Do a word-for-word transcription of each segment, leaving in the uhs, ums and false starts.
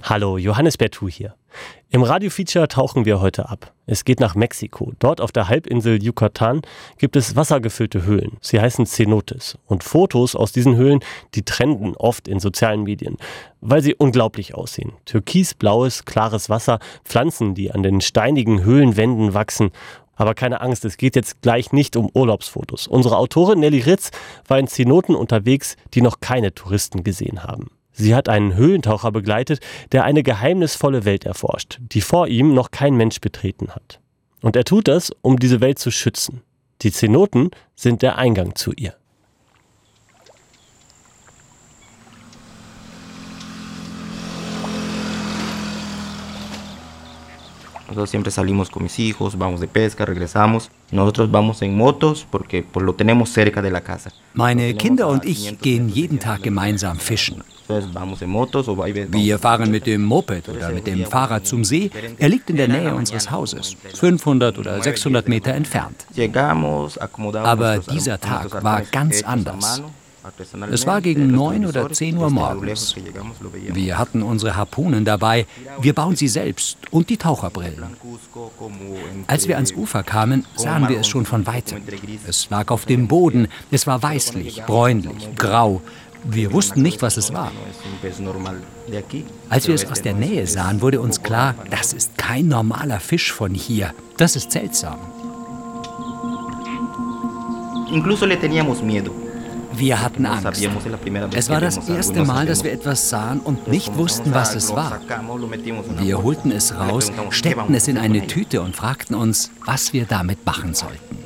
Hallo, Johannes Bertou hier. Im Radiofeature tauchen wir heute ab. Es geht nach Mexiko. Dort auf der Halbinsel Yucatan gibt es wassergefüllte Höhlen. Sie heißen Cenotes. Und Fotos aus diesen Höhlen, die trenden oft in sozialen Medien, weil sie unglaublich aussehen. Türkisblaues, klares Wasser, Pflanzen, die an den steinigen Höhlenwänden wachsen. Aber keine Angst, es geht jetzt gleich nicht um Urlaubsfotos. Unsere Autorin Nelly Ritz war in Cenoten unterwegs, die noch keine Touristen gesehen haben. Sie hat einen Höhlentaucher begleitet, der eine geheimnisvolle Welt erforscht, die vor ihm noch kein Mensch betreten hat. Und er tut das, um diese Welt zu schützen. Die Cenoten sind der Eingang zu ihr. Nosotros siempre salimos con mis hijos, vamos de pesca, regresamos. Nosotros vamos en motos porque pues lo tenemos cerca de la casa. Meine Kinder und ich gehen jeden Tag gemeinsam fischen. Wir fahren mit dem Moped oder mit dem Fahrrad zum See. Er liegt in der Nähe unseres Hauses, fünfhundert oder sechshundert Meter entfernt. Aber dieser Tag war ganz anders. Es war gegen neun oder zehn Uhr morgens. Wir hatten unsere Harpunen dabei, wir bauen sie selbst und die Taucherbrillen. Als wir ans Ufer kamen, sahen wir es schon von weitem. Es lag auf dem Boden, es war weißlich, bräunlich, grau. Wir wussten nicht, was es war. Als wir es aus der Nähe sahen, wurde uns klar, das ist kein normaler Fisch von hier. Das ist seltsam. Incluso le teníamos miedo. Wir hatten Angst. Es war das erste Mal, dass wir etwas sahen und nicht wussten, was es war. Wir holten es raus, steckten es in eine Tüte und fragten uns, was wir damit machen sollten.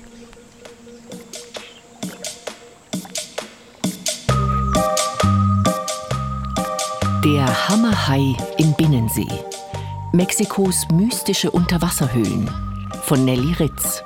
Der Hammerhai im Binnensee. Mexikos mystische Unterwasserhöhlen. Von Nelly Ritz.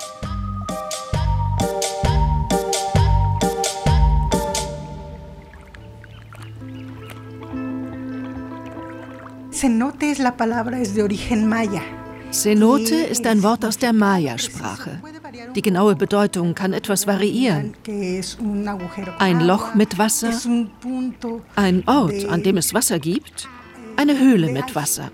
Cenote es la palabra es de origen maya. Cenote ist ein Wort aus der Maya-Sprache. Die genaue Bedeutung kann etwas variieren. Ein Loch mit Wasser, ein Ort, an dem es Wasser gibt, eine Höhle mit Wasser.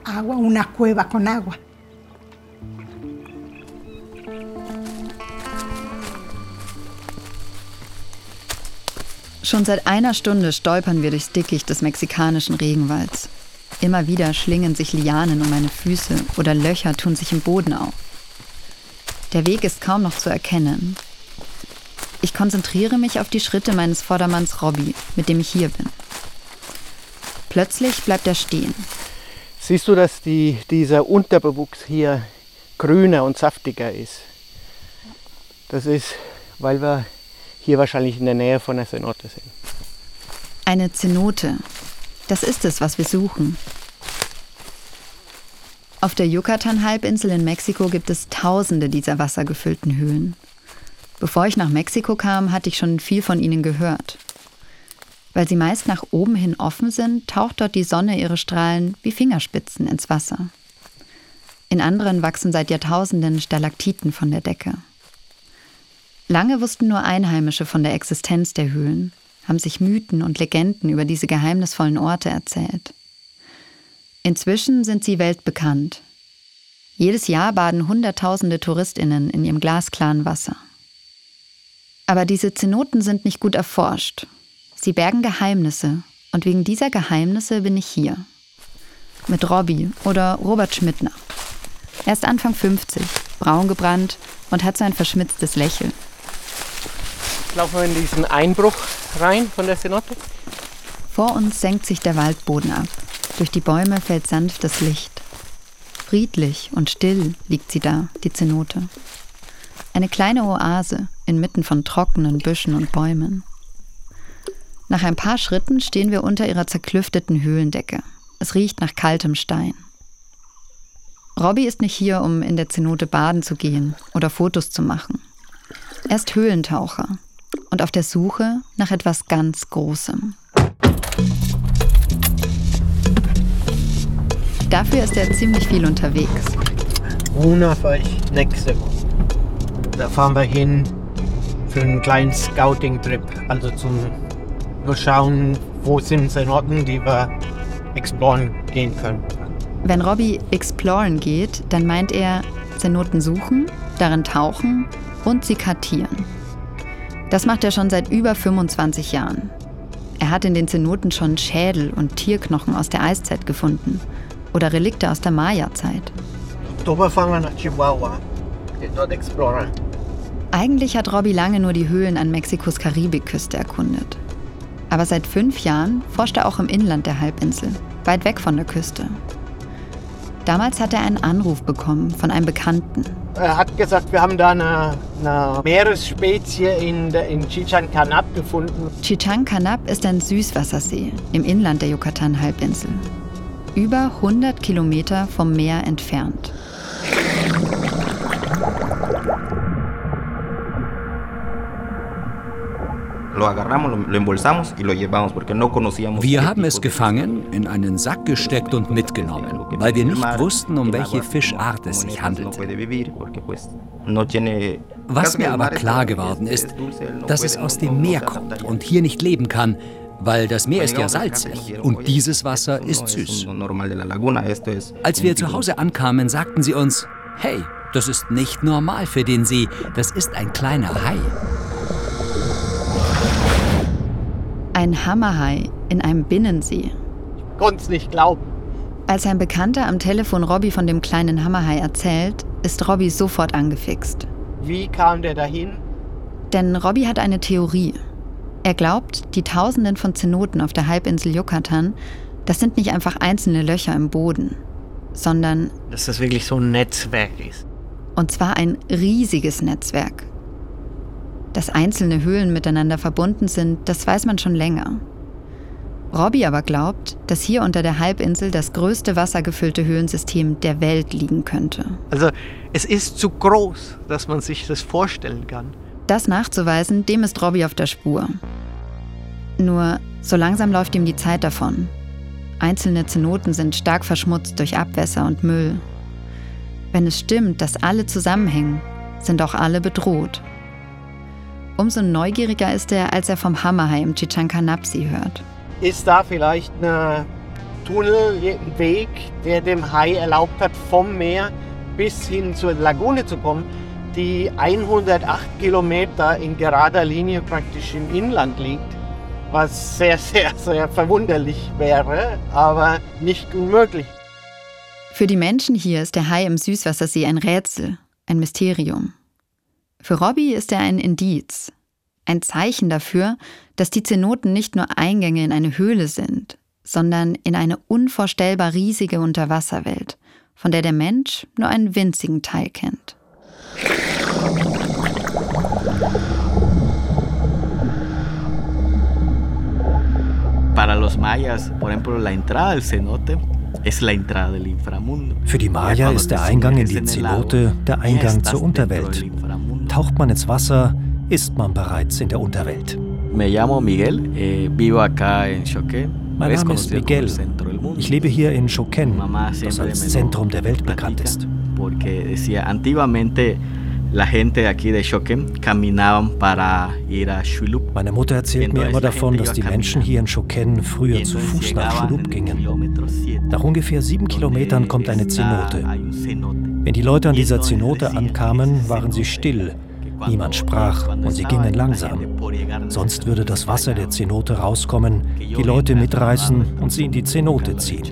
Schon seit einer Stunde stolpern wir durchs Dickicht des mexikanischen Regenwalds. Immer wieder schlingen sich Lianen um meine Füße oder Löcher tun sich im Boden auf. Der Weg ist kaum noch zu erkennen. Ich konzentriere mich auf die Schritte meines Vordermanns Robby, mit dem ich hier bin. Plötzlich bleibt er stehen. Siehst du, dass die, dieser Unterbewuchs hier grüner und saftiger ist? Das ist, weil wir hier wahrscheinlich in der Nähe von einer Cenote sind. Eine Cenote. Das ist es, was wir suchen. Auf der Yucatan-Halbinsel in Mexiko gibt es tausende dieser wassergefüllten Höhlen. Bevor ich nach Mexiko kam, hatte ich schon viel von ihnen gehört. Weil sie meist nach oben hin offen sind, taucht dort die Sonne ihre Strahlen wie Fingerspitzen ins Wasser. In anderen wachsen seit Jahrtausenden Stalaktiten von der Decke. Lange wussten nur Einheimische von der Existenz der Höhlen, haben sich Mythen und Legenden über diese geheimnisvollen Orte erzählt. Inzwischen sind sie weltbekannt. Jedes Jahr baden Hunderttausende TouristInnen in ihrem glasklaren Wasser. Aber diese Cenoten sind nicht gut erforscht. Sie bergen Geheimnisse und wegen dieser Geheimnisse bin ich hier. Mit Robby oder Robert Schmidtner. Er ist Anfang fünfzig, braun gebrannt und hat so ein verschmitztes Lächeln. Laufen wir in diesen Einbruch rein von der Cenote? Vor uns senkt sich der Waldboden ab. Durch die Bäume fällt sanftes Licht. Friedlich und still liegt sie da, die Cenote. Eine kleine Oase inmitten von trockenen Büschen und Bäumen. Nach ein paar Schritten stehen wir unter ihrer zerklüfteten Höhlendecke. Es riecht nach kaltem Stein. Robby ist nicht hier, um in der Cenote baden zu gehen oder Fotos zu machen. Er ist Höhlentaucher und auf der Suche nach etwas ganz Großem. Dafür ist er ziemlich viel unterwegs. Una fahre ich nächste Woche. Da fahren wir hin für einen kleinen Scouting-Trip. Also zum nur schauen, wo sind Cenoten, die wir exploren gehen können. Wenn Robby exploren geht, dann meint er Zenoten suchen, darin tauchen und sie kartieren. Das macht er schon seit über fünfundzwanzig Jahren. Er hat in den Zenoten schon Schädel und Tierknochen aus der Eiszeit gefunden oder Relikte aus der Maya-Zeit. Eigentlich hat Robby lange nur die Höhlen an Mexikos Karibikküste erkundet. Aber seit fünf Jahren forscht er auch im Inland der Halbinsel, weit weg von der Küste. Damals hat er einen Anruf bekommen von einem Bekannten. Er hat gesagt, wir haben da eine, eine Meeresspezie in, in Chichén Cañap gefunden. Chichén Cañap ist ein Süßwassersee im Inland der Yucatan-Halbinsel. Über hundert Kilometer vom Meer entfernt. Wir haben es gefangen, in einen Sack gesteckt und mitgenommen, weil wir nicht wussten, um welche Fischart es sich handelte. Was mir aber klar geworden ist, dass es aus dem Meer kommt und hier nicht leben kann, weil das Meer ist ja salzig und dieses Wasser ist süß. Als wir zu Hause ankamen, sagten sie uns, hey, das ist nicht normal für den See, das ist ein kleiner Hai. Ein Hammerhai in einem Binnensee. Ich konnte es nicht glauben. Als ein Bekannter am Telefon Robby von dem kleinen Hammerhai erzählt, ist Robby sofort angefixt. Wie kam der dahin? Denn Robby hat eine Theorie. Er glaubt, die Tausenden von Zenoten auf der Halbinsel Yucatan, das sind nicht einfach einzelne Löcher im Boden, sondern dass das wirklich so ein Netzwerk ist. Und zwar ein riesiges Netzwerk. Dass einzelne Höhlen miteinander verbunden sind, das weiß man schon länger. Robby aber glaubt, dass hier unter der Halbinsel das größte wassergefüllte Höhlensystem der Welt liegen könnte. Also es ist zu groß, dass man sich das vorstellen kann. Das nachzuweisen, dem ist Robby auf der Spur. Nur so langsam läuft ihm die Zeit davon. Einzelne Zenoten sind stark verschmutzt durch Abwässer und Müll. Wenn es stimmt, dass alle zusammenhängen, sind auch alle bedroht. Umso neugieriger ist er, als er vom Hammerhai im Chichén Cañap See hört. Ist da vielleicht ein Tunnelweg, der dem Hai erlaubt hat, vom Meer bis hin zur Lagune zu kommen, die hundertacht Kilometer in gerader Linie praktisch im Inland liegt? Was sehr, sehr, sehr verwunderlich wäre, aber nicht unmöglich. Für die Menschen hier ist der Hai im Süßwassersee ein Rätsel, ein Mysterium. Für Robby ist er ein Indiz, ein Zeichen dafür, dass die Zenoten nicht nur Eingänge in eine Höhle sind, sondern in eine unvorstellbar riesige Unterwasserwelt, von der der Mensch nur einen winzigen Teil kennt. Para los mayas, por ejemplo, la entrada al cenote es la entrada del inframundo. Für die Maya ist der Eingang in die Zenote der Eingang zur Unterwelt. Taucht man ins Wasser, ist man bereits in der Unterwelt. Me llamo Miguel, eh, vivo acá en Choquén. Mein Name ist Miguel. Ich lebe hier in Choquén, das als Zentrum der Welt bekannt ist. Porque decía antiguamente la gente aquí de Choquén caminaban para ir a Xulup. Meine Mutter erzählt mir immer davon, dass die Menschen hier in Choquén früher zu Fuß nach Xulup gingen. Nach ungefähr sieben Kilometern kommt eine Zenote. Wenn die Leute an dieser Zenote ankamen, waren sie still. Niemand sprach und sie gingen langsam. Sonst würde das Wasser der Zenote rauskommen, die Leute mitreißen und sie in die Zenote ziehen.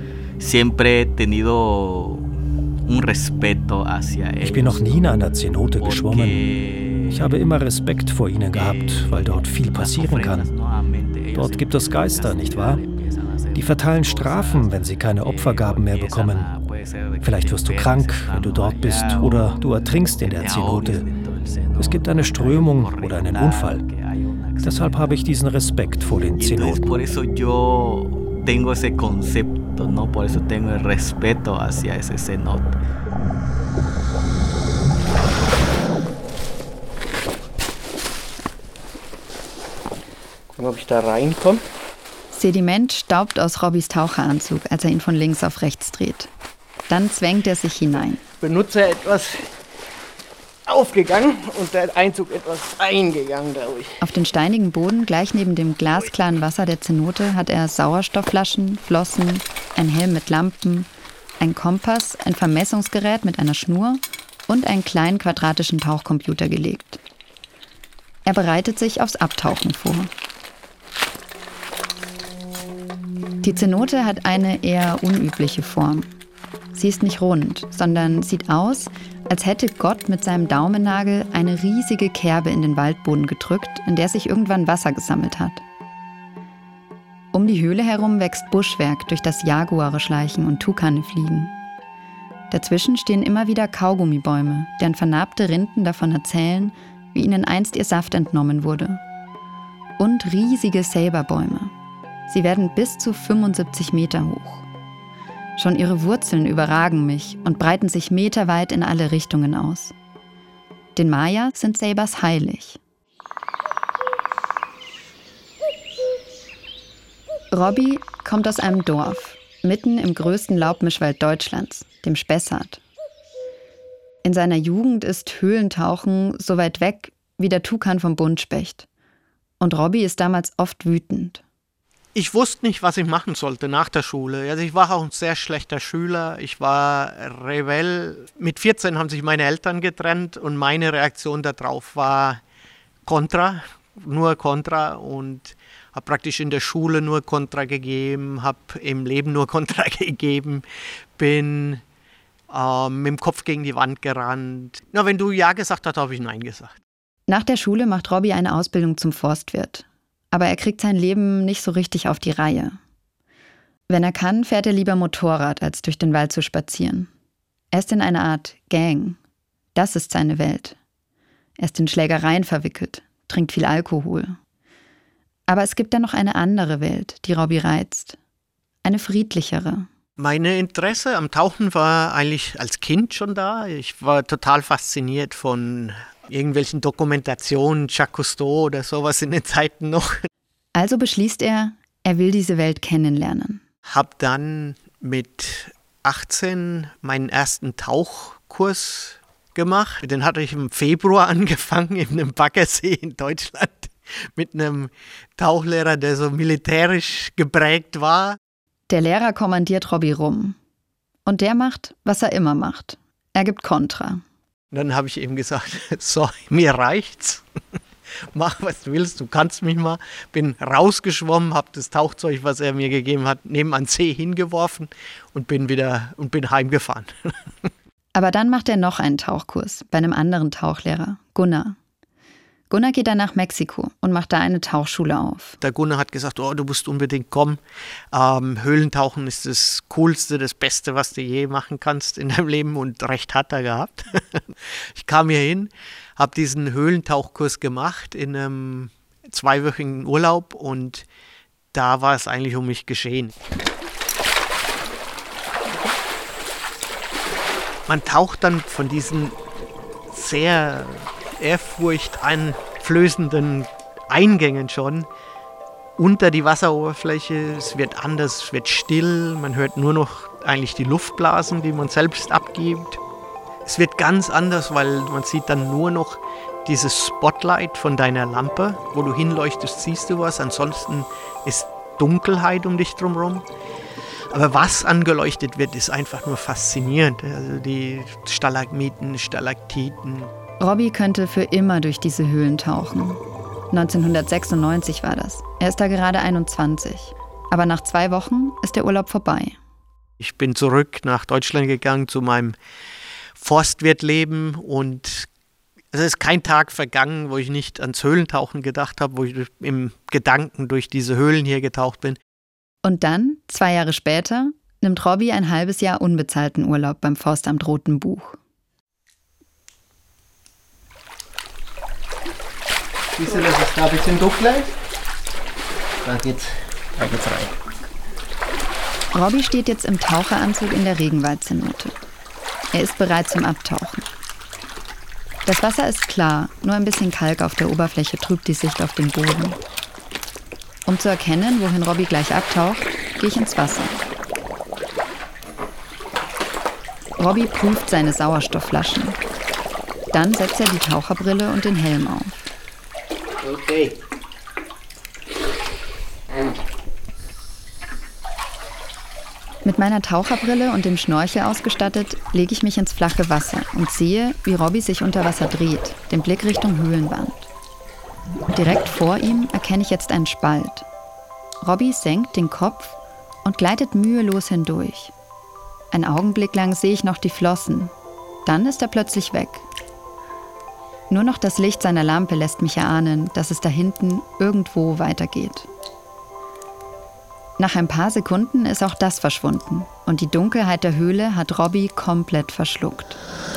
Ich bin noch nie in einer Zenote geschwommen. Ich habe immer Respekt vor ihnen gehabt, weil dort viel passieren kann. Dort gibt es Geister, nicht wahr? Die verteilen Strafen, wenn sie keine Opfergaben mehr bekommen. Vielleicht wirst du krank, wenn du dort bist, oder du ertrinkst in der Zenote. Es gibt eine Strömung oder einen Unfall. Deshalb habe ich diesen Respekt vor den Zenoten. Ob ich da reinkomme? Sediment staubt aus Robbys Taucheranzug, als er ihn von links auf rechts dreht. Dann zwängt er sich hinein. Ich benutze etwas aufgegangen und der Einzug etwas eingegangen dadurch. Auf den steinigen Boden, gleich neben dem glasklaren Wasser der Zenote, hat er Sauerstoffflaschen, Flossen, ein Helm mit Lampen, einen Kompass, ein Vermessungsgerät mit einer Schnur und einen kleinen quadratischen Tauchcomputer gelegt. Er bereitet sich aufs Abtauchen vor. Die Zenote hat eine eher unübliche Form. Sie ist nicht rund, sondern sieht aus, als hätte Gott mit seinem Daumennagel eine riesige Kerbe in den Waldboden gedrückt, in der sich irgendwann Wasser gesammelt hat. Um die Höhle herum wächst Buschwerk, durch das Jaguare schleichen und Tukane fliegen. Dazwischen stehen immer wieder Kaugummibäume, deren vernarbte Rinden davon erzählen, wie ihnen einst ihr Saft entnommen wurde. Und riesige Ceiba-Bäume. Sie werden bis zu fünfundsiebzig Meter hoch. Schon ihre Wurzeln überragen mich und breiten sich meterweit in alle Richtungen aus. Den Maya sind Ceibas heilig. Robby kommt aus einem Dorf, mitten im größten Laubmischwald Deutschlands, dem Spessart. In seiner Jugend ist Höhlentauchen so weit weg wie der Tukan vom Buntspecht. Und Robby ist damals oft wütend. Ich wusste nicht, was ich machen sollte nach der Schule. Also ich war auch ein sehr schlechter Schüler. Ich war Rebell. Mit vierzehn haben sich meine Eltern getrennt und meine Reaktion darauf war Kontra, nur Kontra, und habe praktisch in der Schule nur Kontra gegeben, habe im Leben nur Kontra gegeben, bin äh, mit dem Kopf gegen die Wand gerannt. Na, wenn du Ja gesagt hast, habe ich Nein gesagt. Nach der Schule macht Robby eine Ausbildung zum Forstwirt. Aber er kriegt sein Leben nicht so richtig auf die Reihe. Wenn er kann, fährt er lieber Motorrad, als durch den Wald zu spazieren. Er ist in einer Art Gang. Das ist seine Welt. Er ist in Schlägereien verwickelt, trinkt viel Alkohol. Aber es gibt da noch eine andere Welt, die Robby reizt. Eine friedlichere. Meine Interesse am Tauchen war eigentlich als Kind schon da. Ich war total fasziniert von irgendwelchen Dokumentationen, Jacques Cousteau oder sowas in den Zeiten noch. Also beschließt er, er will diese Welt kennenlernen. Hab dann mit achtzehn meinen ersten Tauchkurs gemacht. Den hatte ich im Februar angefangen in einem Baggersee in Deutschland mit einem Tauchlehrer, der so militärisch geprägt war. Der Lehrer kommandiert Robby rum. Und der macht, was er immer macht. Er gibt Kontra. Dann habe ich ihm gesagt, so, mir reicht's. Mach, was du willst, du kannst mich mal. Bin rausgeschwommen, habe das Tauchzeug, was er mir gegeben hat, neben an See hingeworfen und bin wieder und bin heimgefahren. Aber dann macht er noch einen Tauchkurs bei einem anderen Tauchlehrer, Gunnar. Gunnar geht dann nach Mexiko und macht da eine Tauchschule auf. Der Gunnar hat gesagt, oh, du musst unbedingt kommen. Ähm, Höhlentauchen ist das Coolste, das Beste, was du je machen kannst in deinem Leben. Und recht hat er gehabt. Ich kam hier hin, habe diesen Höhlentauchkurs gemacht in einem zweiwöchigen Urlaub. Und da war es eigentlich um mich geschehen. Man taucht dann von diesen sehr ehrfurchteinflößenden Eingängen schon unter die Wasseroberfläche. Es wird anders, es wird still. Man hört nur noch eigentlich die Luftblasen, die man selbst abgibt. Es wird ganz anders, weil man sieht dann nur noch dieses Spotlight von deiner Lampe. Wo du hinleuchtest, siehst du was. Ansonsten ist Dunkelheit um dich drumherum. Aber was angeleuchtet wird, ist einfach nur faszinierend. Also die Stalagmiten, Stalaktiten. Robby könnte für immer durch diese Höhlen tauchen. neunzehnhundertsechsundneunzig war das. Er ist da gerade einundzwanzig. Aber nach zwei Wochen ist der Urlaub vorbei. Ich bin zurück nach Deutschland gegangen zu meinem Forstwirtleben und es ist kein Tag vergangen, wo ich nicht ans Höhlentauchen gedacht habe, wo ich im Gedanken durch diese Höhlen hier getaucht bin. Und dann, zwei Jahre später, nimmt Robby ein halbes Jahr unbezahlten Urlaub beim Forstamt Rotenbuch. Siehst du, das ist da ein bisschen dunkler? Da geht's, da geht's rein. Robby steht jetzt im Taucheranzug in der Regenwaldzenote. Er ist bereit zum Abtauchen. Das Wasser ist klar, nur ein bisschen Kalk auf der Oberfläche trübt die Sicht auf den Boden. Um zu erkennen, wohin Robby gleich abtaucht, gehe ich ins Wasser. Robby prüft seine Sauerstoffflaschen. Dann setzt er die Taucherbrille und den Helm auf. Okay. Mit meiner Taucherbrille und dem Schnorchel ausgestattet, lege ich mich ins flache Wasser und sehe, wie Robby sich unter Wasser dreht, den Blick Richtung Höhlenwand. Direkt vor ihm erkenne ich jetzt einen Spalt. Robby senkt den Kopf und gleitet mühelos hindurch. Einen Augenblick lang sehe ich noch die Flossen. Dann ist er plötzlich weg. Nur noch das Licht seiner Lampe lässt mich erahnen, dass es da hinten irgendwo weitergeht. Nach ein paar Sekunden ist auch das verschwunden und die Dunkelheit der Höhle hat Robby komplett verschluckt.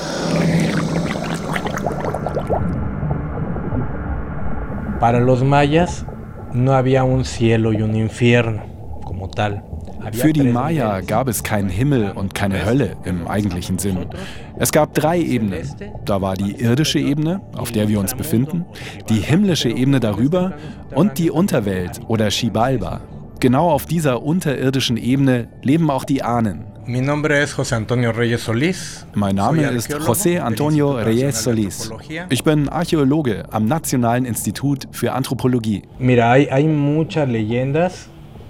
Para los mayas no había un cielo y un infierno como tal. Für die Maya gab es keinen Himmel und keine Hölle im eigentlichen Sinn. Es gab drei Ebenen. Da war die irdische Ebene, auf der wir uns befinden, die himmlische Ebene darüber und die Unterwelt oder Xibalba. Genau auf dieser unterirdischen Ebene leben auch die Ahnen. Mein Name ist José Antonio Reyes Solís. Mein Name ist José Antonio Reyes Solís. Ich bin Archäologe am Nationalen Institut für Anthropologie. Mira, hay, hay muchas leyendas.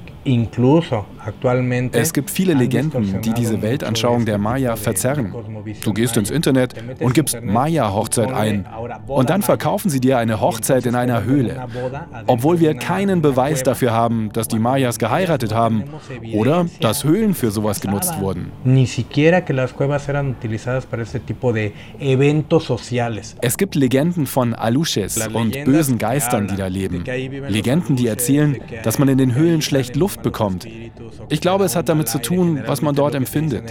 Es gibt viele Legenden, die diese Weltanschauung der Maya verzerren. Du gehst ins Internet und gibst Maya-Hochzeit ein und dann verkaufen sie dir eine Hochzeit in einer Höhle, obwohl wir keinen Beweis dafür haben, dass die Mayas geheiratet haben oder dass Höhlen für sowas genutzt wurden. Es gibt Legenden von Aluches und bösen Geistern, die da leben. Legenden, die erzählen, dass man in den Höhlen schlecht Luft bekommt. Ich glaube, es hat damit zu tun, was man dort empfindet.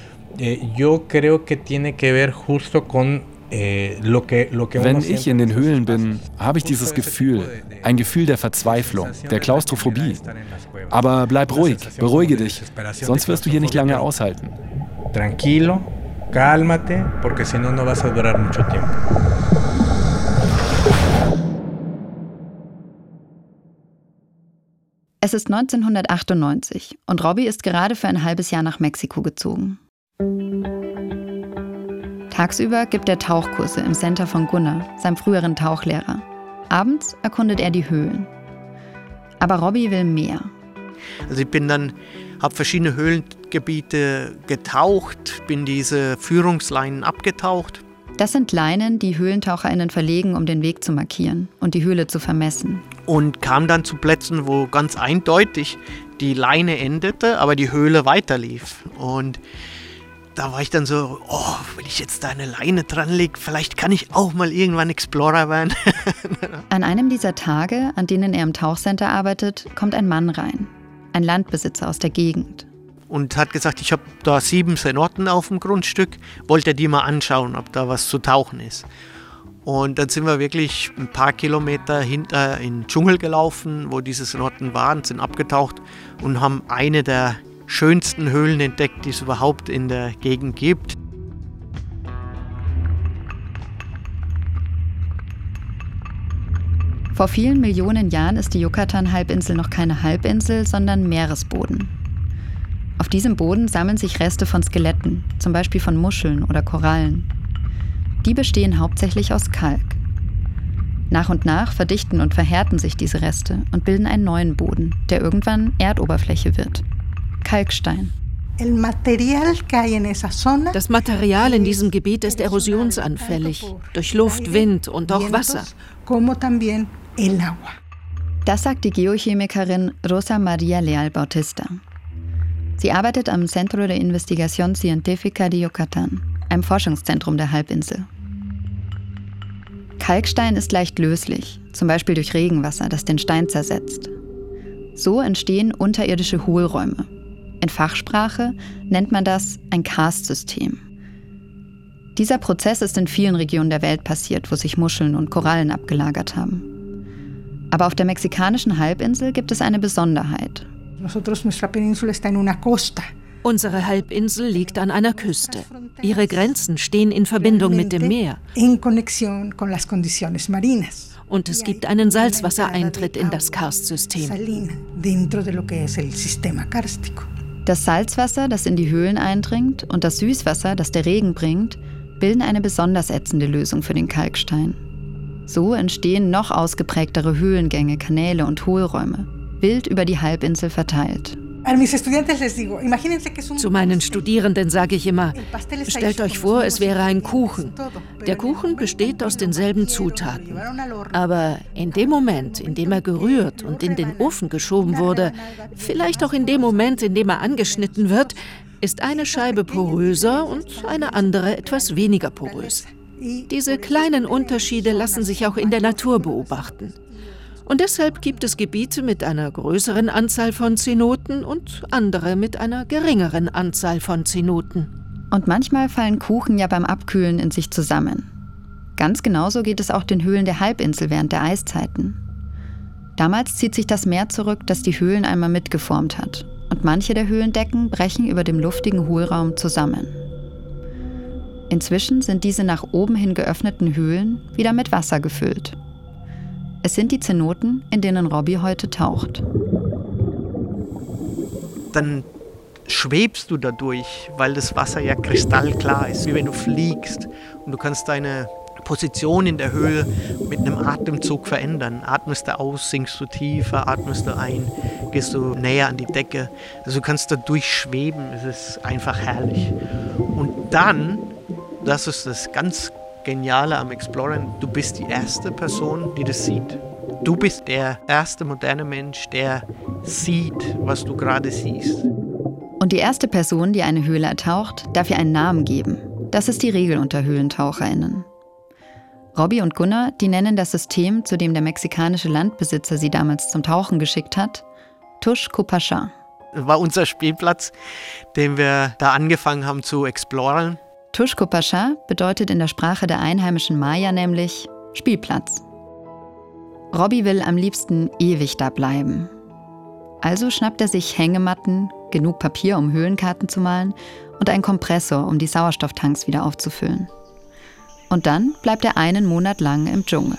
Wenn ich in den Höhlen bin, habe ich dieses Gefühl, ein Gefühl der Verzweiflung, der Klaustrophobie. Aber bleib ruhig, beruhige dich, sonst wirst du hier nicht lange aushalten. Tranquilo, cálmate, porque si no, no vas a durar mucho tiempo. Es ist neunzehnhundertachtundneunzig und Robby ist gerade für ein halbes Jahr nach Mexiko gezogen. Tagsüber gibt er Tauchkurse im Center von Gunnar, seinem früheren Tauchlehrer. Abends erkundet er die Höhlen. Aber Robby will mehr. Also ich bin dann, habe verschiedene Höhlengebiete getaucht, bin diese Führungsleinen abgetaucht. Das sind Leinen, die HöhlentaucherInnen verlegen, um den Weg zu markieren und die Höhle zu vermessen. Und kam dann zu Plätzen, wo ganz eindeutig die Leine endete, aber die Höhle weiterlief. Und da war ich dann so, oh, wenn ich jetzt da eine Leine dran lege, vielleicht kann ich auch mal irgendwann Explorer werden. An einem dieser Tage, an denen er im Tauchcenter arbeitet, kommt ein Mann rein. Ein Landbesitzer aus der Gegend. Und hat gesagt, ich habe da sieben Cenoten auf dem Grundstück, wollte er die mal anschauen, ob da was zu tauchen ist. Und dann sind wir wirklich ein paar Kilometer hinter in den Dschungel gelaufen, wo diese Cenoten waren, sind abgetaucht und haben eine der schönsten Höhlen entdeckt, die es überhaupt in der Gegend gibt. Vor vielen Millionen Jahren ist die Yucatan-Halbinsel noch keine Halbinsel, sondern Meeresboden. Auf diesem Boden sammeln sich Reste von Skeletten, zum Beispiel von Muscheln oder Korallen. Die bestehen hauptsächlich aus Kalk. Nach und nach verdichten und verhärten sich diese Reste und bilden einen neuen Boden, der irgendwann Erdoberfläche wird. Kalkstein. Das Material in diesem Gebiet ist erosionsanfällig, durch Luft, Wind und auch Wasser. Das sagt die Geochemikerin Rosa María Leal Bautista. Sie arbeitet am Centro de Investigación Científica de Yucatán, einem Forschungszentrum der Halbinsel. Kalkstein ist leicht löslich, zum Beispiel durch Regenwasser, das den Stein zersetzt. So entstehen unterirdische Hohlräume. In Fachsprache nennt man das ein Karstsystem. Dieser Prozess ist in vielen Regionen der Welt passiert, wo sich Muscheln und Korallen abgelagert haben. Aber auf der mexikanischen Halbinsel gibt es eine Besonderheit. Unsere Halbinsel liegt an einer Küste. Ihre Grenzen stehen in Verbindung mit dem Meer. Und es gibt einen Salzwassereintritt in das Karstsystem. Das Salzwasser, das in die Höhlen eindringt, und das Süßwasser, das der Regen bringt, bilden eine besonders ätzende Lösung für den Kalkstein. So entstehen noch ausgeprägtere Höhlengänge, Kanäle und Hohlräume, wild über die Halbinsel verteilt. Zu meinen Studierenden sage ich immer, stellt euch vor, es wäre ein Kuchen. Der Kuchen besteht aus denselben Zutaten. Aber in dem Moment, in dem er gerührt und in den Ofen geschoben wurde, vielleicht auch in dem Moment, in dem er angeschnitten wird, ist eine Scheibe poröser und eine andere etwas weniger porös. Diese kleinen Unterschiede lassen sich auch in der Natur beobachten. Und deshalb gibt es Gebiete mit einer größeren Anzahl von Zenoten und andere mit einer geringeren Anzahl von Zenoten. Und manchmal fallen Kuchen ja beim Abkühlen in sich zusammen. Ganz genauso geht es auch den Höhlen der Halbinsel während der Eiszeiten. Damals zieht sich das Meer zurück, das die Höhlen einmal mitgeformt hat. Und manche der Höhlendecken brechen über dem luftigen Hohlraum zusammen. Inzwischen sind diese nach oben hin geöffneten Höhlen wieder mit Wasser gefüllt. Es sind die Zenoten, in denen Robby heute taucht. Dann schwebst du dadurch, weil das Wasser ja kristallklar ist, wie wenn du fliegst. Und du kannst deine Position in der Höhle mit einem Atemzug verändern. Atmest du aus, sinkst du tiefer, atmest du ein, gehst du näher an die Decke. Also du kannst da durchschweben, es ist einfach herrlich. Und dann, das ist das ganz Geniale am Exploren, du bist die erste Person, die das sieht. Du bist der erste moderne Mensch, der sieht, was du gerade siehst. Und die erste Person, die eine Höhle ertaucht, darf ihr einen Namen geben. Das ist die Regel unter HöhlentaucherInnen. Robby und Gunnar, die nennen das System, zu dem der mexikanische Landbesitzer sie damals zum Tauchen geschickt hat, Tush Copacha. Das war unser Spielplatz, den wir da angefangen haben zu exploren. Tush Copacha bedeutet in der Sprache der einheimischen Maya nämlich Spielplatz. Robby will am liebsten ewig da bleiben. Also schnappt er sich Hängematten, genug Papier, um Höhlenkarten zu malen und einen Kompressor, um die Sauerstofftanks wieder aufzufüllen. Und dann bleibt er einen Monat lang im Dschungel.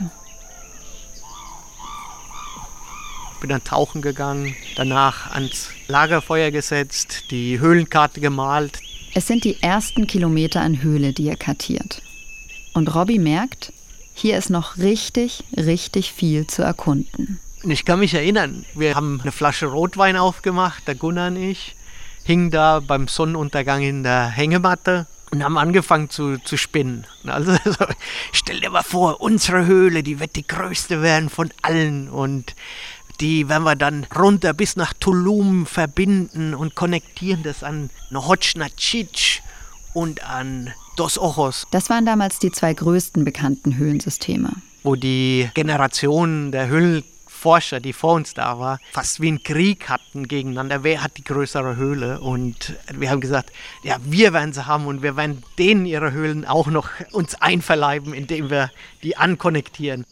Bin dann tauchen gegangen, danach ans Lagerfeuer gesetzt, die Höhlenkarte gemalt. Es sind die ersten Kilometer an Höhle, die er kartiert. Und Robby merkt, hier ist noch richtig, richtig viel zu erkunden. Ich kann mich erinnern, wir haben eine Flasche Rotwein aufgemacht, der Gunnar und ich, hingen da beim Sonnenuntergang in der Hängematte und haben angefangen zu, zu spinnen. Also stell dir mal vor, unsere Höhle, die wird die größte werden von allen und die werden wir dann runter bis nach Tulum verbinden und konnektieren das an Nohoch-Nachitch und an Dos Ojos. Das waren damals die zwei größten bekannten Höhlensysteme. Wo die Generationen der Höhlenforscher, die vor uns da war, fast wie einen Krieg hatten gegeneinander. Wer hat die größere Höhle? Und wir haben gesagt, ja, wir werden sie haben und wir werden denen ihre Höhlen auch noch uns einverleiben, indem wir die ankonnektieren.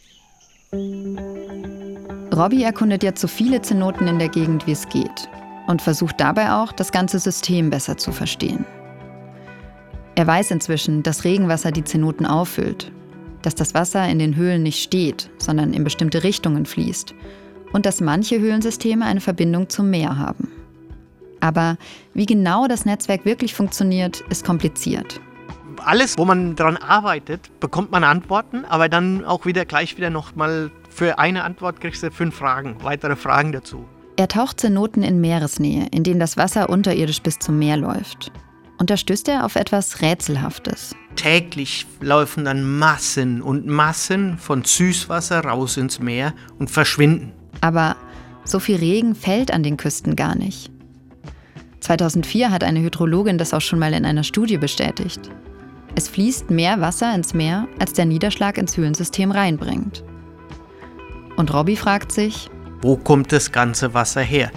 Robby erkundet jetzt so viele Zenoten in der Gegend, wie es geht. Und versucht dabei auch, das ganze System besser zu verstehen. Er weiß inzwischen, dass Regenwasser die Zenoten auffüllt, dass das Wasser in den Höhlen nicht steht, sondern in bestimmte Richtungen fließt und dass manche Höhlensysteme eine Verbindung zum Meer haben. Aber wie genau das Netzwerk wirklich funktioniert, ist kompliziert. Alles, wo man daran arbeitet, bekommt man Antworten, aber dann auch wieder gleich wieder noch mal für eine Antwort kriegst du fünf Fragen, weitere Fragen dazu. Er taucht Zenoten in Meeresnähe, in denen das Wasser unterirdisch bis zum Meer läuft. Und da stößt er auf etwas Rätselhaftes. Täglich laufen dann Massen und Massen von Süßwasser raus ins Meer und verschwinden. Aber so viel Regen fällt an den Küsten gar nicht. zweitausendvier hat eine Hydrologin das auch schon mal in einer Studie bestätigt. Es fließt mehr Wasser ins Meer, als der Niederschlag ins Höhlensystem reinbringt. Und Robby fragt sich, wo kommt das ganze Wasser her?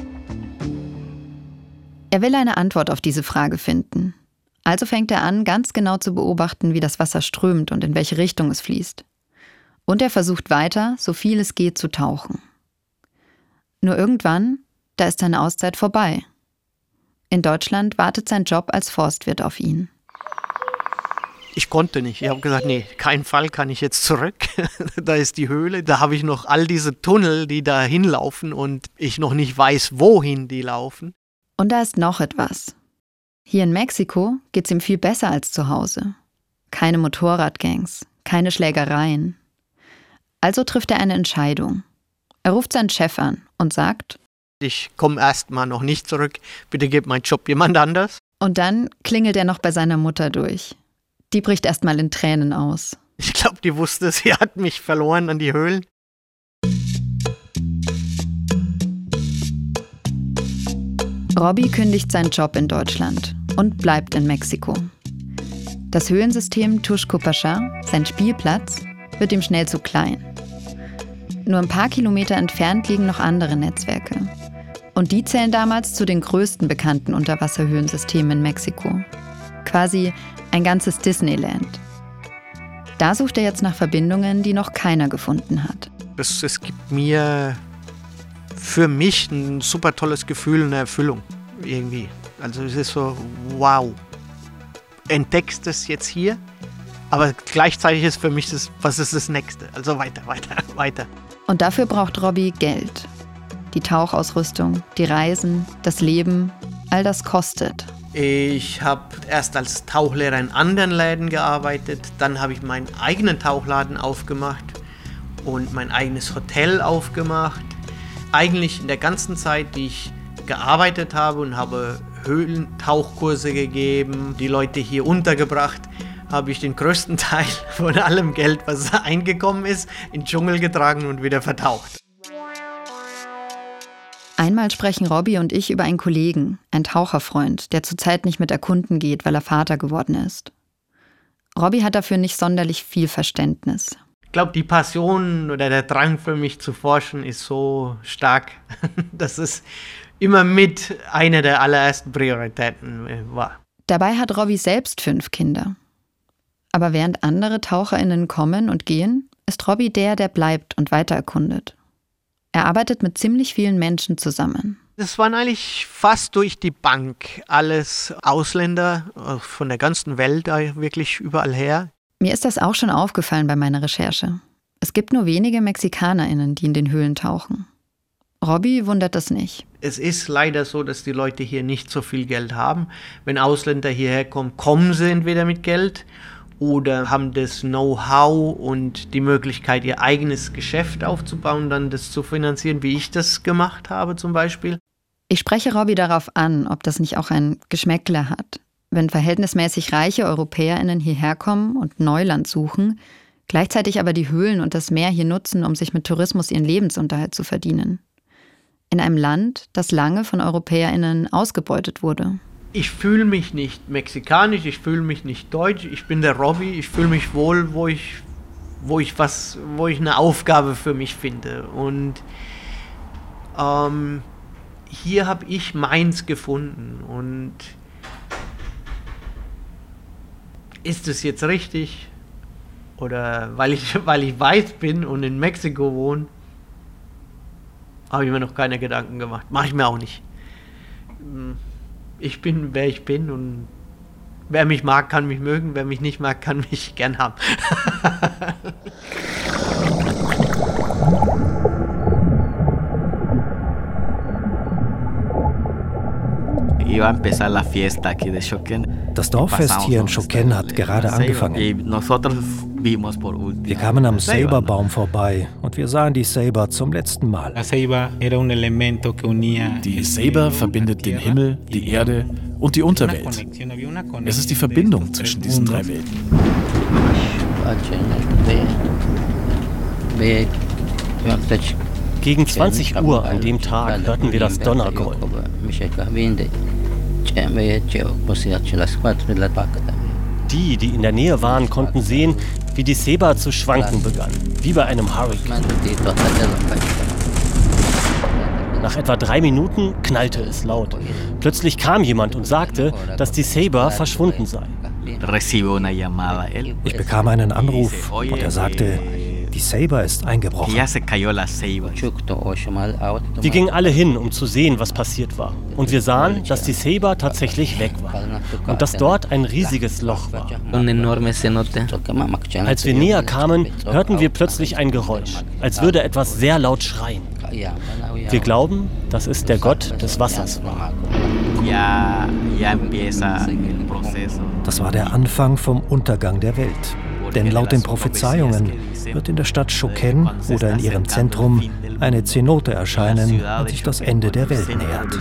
Er will eine Antwort auf diese Frage finden. Also fängt er an, ganz genau zu beobachten, wie das Wasser strömt und in welche Richtung es fließt. Und er versucht weiter, so viel es geht, zu tauchen. Nur irgendwann, da ist seine Auszeit vorbei. In Deutschland wartet sein Job als Forstwirt auf ihn. Ich konnte nicht. Ich habe gesagt, nee, keinen Fall kann ich jetzt zurück. Da ist die Höhle. Da habe ich noch all diese Tunnel, die da hinlaufen und ich noch nicht weiß, wohin die laufen. Und da ist noch etwas. Hier in Mexiko geht es ihm viel besser als zu Hause. keine Motorradgangs, keine Schlägereien. Also trifft er eine Entscheidung. Er ruft seinen Chef an und sagt: Ich komme erst mal noch nicht zurück, bitte gib meinen Job jemand anders. Und dann klingelt er noch bei seiner Mutter durch. Die bricht erst mal in Tränen aus. Ich glaube, die wusste, sie hat mich verloren an die Höhlen. Robby kündigt seinen Job in Deutschland und bleibt in Mexiko. Das Höhlensystem Tuxtla, sein Spielplatz, wird ihm schnell zu klein. Nur ein paar Kilometer entfernt liegen noch andere Netzwerke. Und die zählen damals zu den größten bekannten Unterwasserhöhlensystemen in Mexiko. Quasi ein ganzes Disneyland. Da sucht er jetzt nach Verbindungen, die noch keiner gefunden hat. Es, es gibt mir für mich ein super tolles Gefühl, eine Erfüllung irgendwie. Also es ist so, wow, entdeckst es jetzt hier, aber gleichzeitig ist für mich das, was ist das Nächste? Also weiter, weiter, weiter. Und dafür braucht Robby Geld. Die Tauchausrüstung, die Reisen, das Leben, all das kostet. Ich habe erst als Tauchlehrer in anderen Läden gearbeitet, dann habe ich meinen eigenen Tauchladen aufgemacht und mein eigenes Hotel aufgemacht. Eigentlich in der ganzen Zeit, die ich gearbeitet habe und habe Höhlentauchkurse gegeben, die Leute hier untergebracht, habe ich den größten Teil von allem Geld, was eingekommen ist, in den Dschungel getragen und wieder vertaucht. Einmal sprechen Robby und ich über einen Kollegen, einen Taucherfreund, der zurzeit nicht mit erkunden geht, weil er Vater geworden ist. Robby hat dafür nicht sonderlich viel Verständnis. Ich glaube, die Passion oder der Drang für mich zu forschen ist so stark, dass es immer mit einer der allerersten Prioritäten war. Dabei hat Robby selbst fünf Kinder. Aber während andere TaucherInnen kommen und gehen, ist Robby der, der bleibt und weiter erkundet. Er arbeitet mit ziemlich vielen Menschen zusammen. Das waren eigentlich fast durch die Bank alles Ausländer von der ganzen Welt, wirklich überall her. Mir ist das auch schon aufgefallen bei meiner Recherche. Es gibt nur wenige MexikanerInnen, die in den Höhlen tauchen. Robby wundert das nicht. Es ist leider so, dass die Leute hier nicht so viel Geld haben. Wenn Ausländer hierher kommen, kommen sie entweder mit Geld oder haben das Know-how und die Möglichkeit, ihr eigenes Geschäft aufzubauen, dann das zu finanzieren, wie ich das gemacht habe zum Beispiel. Ich spreche Robby darauf an, ob das nicht auch ein Geschmäckle hat. Wenn verhältnismäßig reiche EuropäerInnen hierher kommen und Neuland suchen, gleichzeitig aber die Höhlen und das Meer hier nutzen, um sich mit Tourismus ihren Lebensunterhalt zu verdienen. In einem Land, das lange von EuropäerInnen ausgebeutet wurde. Ich fühle mich nicht mexikanisch, ich fühle mich nicht deutsch, ich bin der Robby, ich fühle mich wohl, wo ich, wo ich was, wo ich eine Aufgabe für mich finde. Und ähm, hier habe ich meins gefunden. Und ist es jetzt richtig? Oder weil ich, weil ich weiß bin und in Mexiko wohne, habe ich mir noch keine Gedanken gemacht. Mache ich mir auch nicht. Ich bin, wer ich bin, und wer mich mag, kann mich mögen, wer mich nicht mag, kann mich gern haben. Das Dorffest hier in Choquén hat gerade angefangen. Wir kamen am Ceiba-Baum vorbei und wir sahen die Ceiba zum letzten Mal. Die Ceiba verbindet den Himmel, die Erde und die Unterwelt. Es ist die Verbindung zwischen diesen drei Welten. Gegen zwanzig Uhr an dem Tag hörten wir das Donnergrollen. Die, die in der Nähe waren, konnten sehen, wie die Ceiba zu schwanken begann, wie bei einem Hurrikan. Nach etwa drei Minuten knallte es laut. Plötzlich kam jemand und sagte, dass die Ceiba verschwunden sei. Ich bekam einen Anruf und er sagte, die Ceiba ist eingebrochen. Wir gingen alle hin, um zu sehen, was passiert war. Und wir sahen, dass die Ceiba tatsächlich weg war und dass dort ein riesiges Loch war. Als wir näher kamen, hörten wir plötzlich ein Geräusch, als würde etwas sehr laut schreien. Wir glauben, dass es der Gott des Wassers war. Das war der Anfang vom Untergang der Welt. Denn laut den Prophezeiungen wird in der Stadt Choquén oder in ihrem Zentrum eine Zenote erscheinen und sich das Ende der Welt nähert.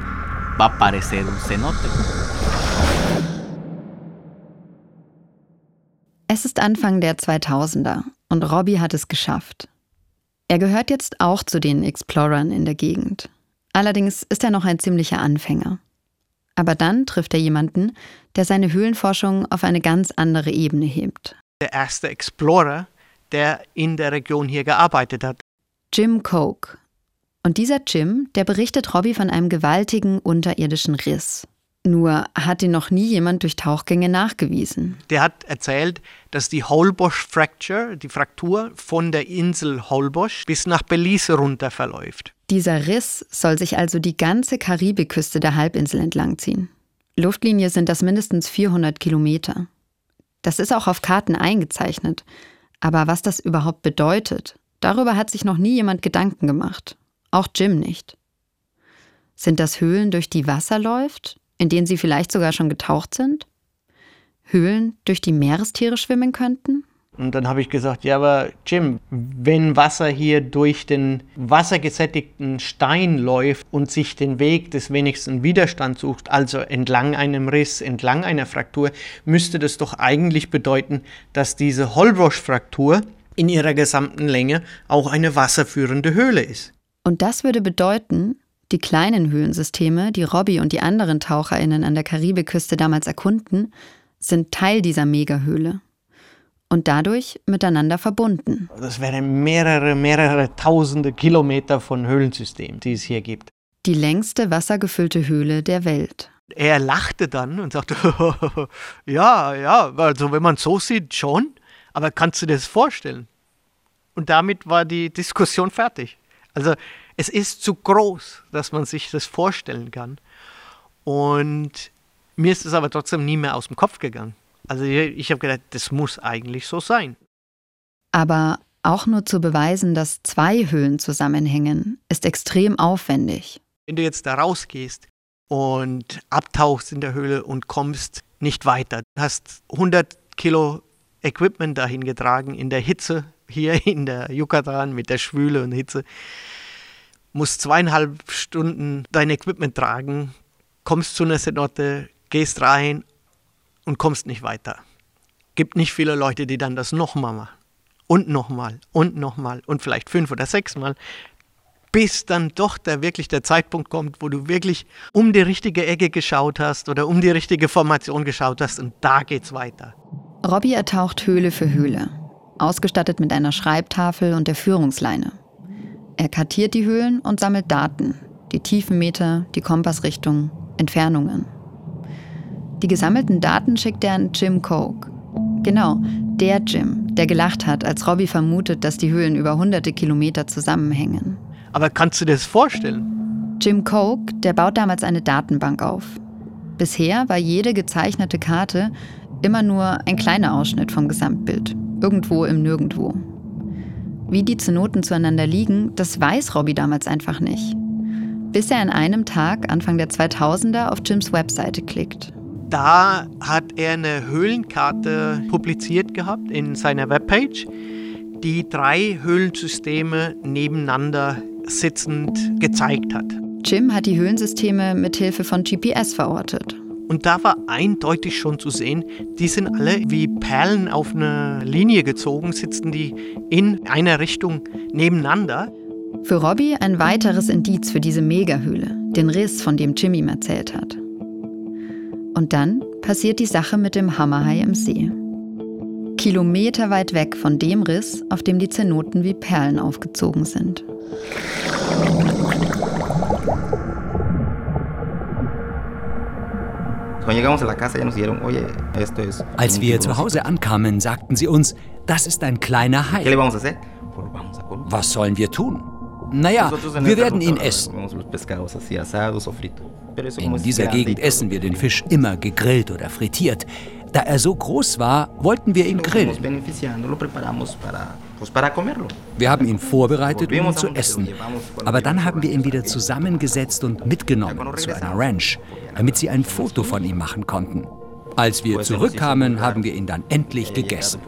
Es ist Anfang der zweitausender und Robbie hat es geschafft. Er gehört jetzt auch zu den Explorern in der Gegend. Allerdings ist er noch ein ziemlicher Anfänger. Aber dann trifft er jemanden, der seine Höhlenforschung auf eine ganz andere Ebene hebt. Der erste Explorer, der in der Region hier gearbeitet hat. Jim Coke. Und dieser Jim, der berichtet Robbie von einem gewaltigen unterirdischen Riss. Nur hat ihn noch nie jemand durch Tauchgänge nachgewiesen. Der hat erzählt, dass die Holbox Fracture, die Fraktur von der Insel Holbox bis nach Belize runter verläuft. Dieser Riss soll sich also die ganze Karibikküste der Halbinsel entlangziehen. Luftlinie sind das mindestens vierhundert Kilometer. Das ist auch auf Karten eingezeichnet. Aber was das überhaupt bedeutet, darüber hat sich noch nie jemand Gedanken gemacht. Auch Jim nicht. Sind das Höhlen, durch die Wasser läuft, in denen sie vielleicht sogar schon getaucht sind? Höhlen, durch die Meerestiere schwimmen könnten? Und dann habe ich gesagt, ja, aber Jim, wenn Wasser hier durch den wassergesättigten Stein läuft und sich den Weg des wenigsten Widerstands sucht, also entlang einem Riss, entlang einer Fraktur, müsste das doch eigentlich bedeuten, dass diese Holbox-Fraktur in ihrer gesamten Länge auch eine wasserführende Höhle ist. Und das würde bedeuten, die kleinen Höhlensysteme, die Robbie und die anderen TaucherInnen an der Karibikküste damals erkunden, sind Teil dieser Megahöhle. Und dadurch miteinander verbunden. Das wären mehrere, mehrere tausende Kilometer von Höhlensystemen, die es hier gibt. Die längste wassergefüllte Höhle der Welt. Er lachte dann und sagte, ja, ja, also wenn man es so sieht, schon, aber kannst du dir das vorstellen? Und damit war die Diskussion fertig. Also es ist zu groß, dass man sich das vorstellen kann. Und mir ist es aber trotzdem nie mehr aus dem Kopf gegangen. Also ich habe gedacht, das muss eigentlich so sein. Aber auch nur zu beweisen, dass zwei Höhlen zusammenhängen, ist extrem aufwendig. Wenn du jetzt da rausgehst und abtauchst in der Höhle und kommst nicht weiter, hast hundert Kilo Equipment dahin getragen in der Hitze, hier in der Yucatan mit der Schwüle und Hitze, musst zweieinhalb Stunden dein Equipment tragen, kommst zu einer Cenote, gehst rein und kommst nicht weiter. Gibt nicht viele Leute, die dann das nochmal machen. Und nochmal und nochmal und vielleicht fünf oder sechs Mal, bis dann doch der, wirklich der Zeitpunkt kommt, wo du wirklich um die richtige Ecke geschaut hast oder um die richtige Formation geschaut hast und da geht's weiter. Robbie ertaucht Höhle für Höhle, ausgestattet mit einer Schreibtafel und der Führungsleine. Er kartiert die Höhlen und sammelt Daten, die Tiefenmeter, die Kompassrichtung, Entfernungen. Die gesammelten Daten schickt er an Jim Coke. Genau, der Jim, der gelacht hat, als Robbie vermutet, dass die Höhlen über hunderte Kilometer zusammenhängen. Aber kannst du dir das vorstellen? Jim Coke, der baut damals eine Datenbank auf. Bisher war jede gezeichnete Karte immer nur ein kleiner Ausschnitt vom Gesamtbild, irgendwo im Nirgendwo. Wie die Zenoten zueinander liegen, das weiß Robbie damals einfach nicht. Bis er an einem Tag, Anfang der zweitausender, auf Jims Webseite klickt. Da hat er eine Höhlenkarte publiziert gehabt in seiner Webpage, die drei Höhlensysteme nebeneinander sitzend gezeigt hat. Jim hat die Höhlensysteme mit Hilfe von G P S verortet. Und da war eindeutig schon zu sehen, die sind alle wie Perlen auf eine Linie gezogen, sitzen die in einer Richtung nebeneinander. Für Robbie ein weiteres Indiz für diese Megahöhle, den Riss, von dem Jim ihm erzählt hat. Und dann passiert die Sache mit dem Hammerhai im See. Kilometerweit weg von dem Riss, auf dem die Zenoten wie Perlen aufgezogen sind. Als wir zu Hause ankamen, sagten sie uns, das ist ein kleiner Hai. Was sollen wir tun? Naja, wir werden ihn essen. In dieser Gegend essen wir den Fisch immer gegrillt oder frittiert. Da er so groß war, wollten wir ihn grillen. Wir haben ihn vorbereitet, um ihn zu essen. Aber dann haben wir ihn wieder zusammengesetzt und mitgenommen zu einer Ranch, damit sie ein Foto von ihm machen konnten. Als wir zurückkamen, haben wir ihn dann endlich gegessen.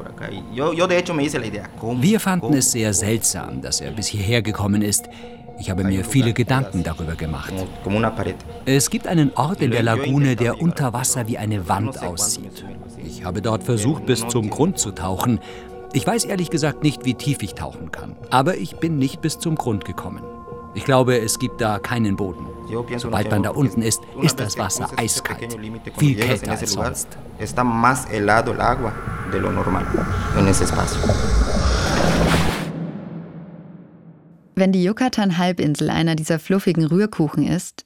Wir fanden es sehr seltsam, dass er bis hierher gekommen ist. Ich habe mir viele Gedanken darüber gemacht. Es gibt einen Ort in der Lagune, der unter Wasser wie eine Wand aussieht. Ich habe dort versucht, bis zum Grund zu tauchen. Ich weiß ehrlich gesagt nicht, wie tief ich tauchen kann. Aber ich bin nicht bis zum Grund gekommen. Ich glaube, es gibt da keinen Boden. Sobald man da unten ist, ist das Wasser eiskalt. Viel kälter als sonst. Wenn die Yucatan-Halbinsel einer dieser fluffigen Rührkuchen ist,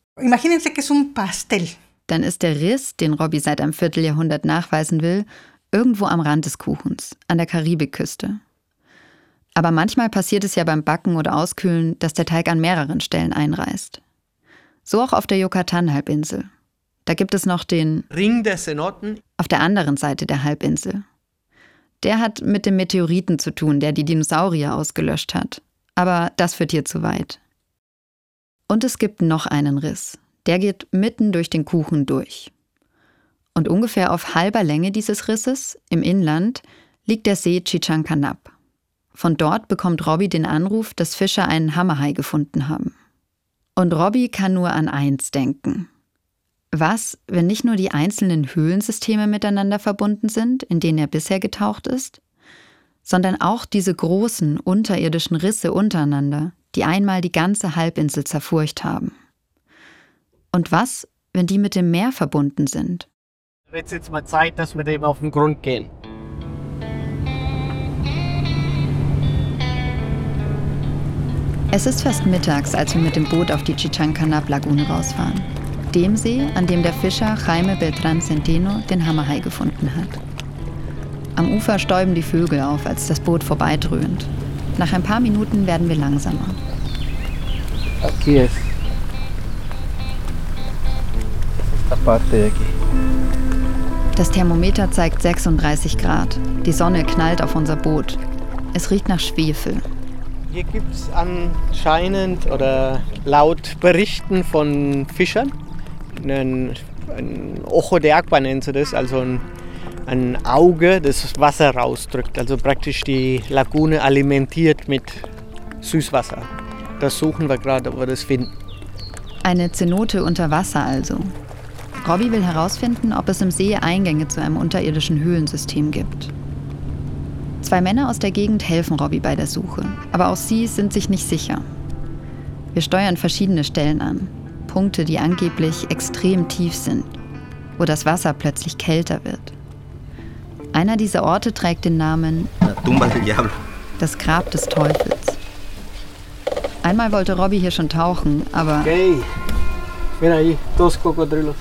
dann ist der Riss, den Robby seit einem Vierteljahrhundert nachweisen will, irgendwo am Rand des Kuchens, an der Karibikküste. Aber manchmal passiert es ja beim Backen oder Auskühlen, dass der Teig an mehreren Stellen einreißt. So auch auf der Yucatan-Halbinsel. Da gibt es noch den Ring der Cenoten auf der anderen Seite der Halbinsel. Der hat mit dem Meteoriten zu tun, der die Dinosaurier ausgelöscht hat. Aber das führt hier zu weit. Und es gibt noch einen Riss. Der geht mitten durch den Kuchen durch. Und ungefähr auf halber Länge dieses Risses, im Inland, liegt der See Chichén Cañap. Von dort bekommt Robby den Anruf, dass Fischer einen Hammerhai gefunden haben. Und Robby kann nur an eins denken. Was, wenn nicht nur die einzelnen Höhlensysteme miteinander verbunden sind, in denen er bisher getaucht ist, sondern auch diese großen unterirdischen Risse untereinander, die einmal die ganze Halbinsel zerfurcht haben? Und was, wenn die mit dem Meer verbunden sind? Jetzt ist mal Zeit, dass wir dem auf den Grund gehen. Es ist fast mittags, als wir mit dem Boot auf die Chichén Cañap Lagune rausfahren. Dem See, an dem der Fischer Jaime Beltrán Centeno den Hammerhai gefunden hat. Am Ufer stäuben die Vögel auf, als das Boot vorbeidröhnt. Nach ein paar Minuten werden wir langsamer. Aquí es. Esta parte de aquí. Das Thermometer zeigt sechsunddreißig Grad. Die Sonne knallt auf unser Boot. Es riecht nach Schwefel. Hier gibt es anscheinend oder laut Berichten von Fischern ein, ein Ojo de Agua nennt sie das, also ein, ein Auge, das Wasser rausdrückt, also praktisch die Lagune alimentiert mit Süßwasser. Das suchen wir gerade, ob wir das finden. Eine Zenote unter Wasser also. Robby will herausfinden, ob es im See Eingänge zu einem unterirdischen Höhlensystem gibt. Zwei Männer aus der Gegend helfen Robby bei der Suche, aber auch sie sind sich nicht sicher. Wir steuern verschiedene Stellen an, Punkte, die angeblich extrem tief sind, wo das Wasser plötzlich kälter wird. Einer dieser Orte trägt den Namen das Grab des Teufels. Einmal wollte Robby hier schon tauchen, aber okay. Mira ahí, dos cocodrilos.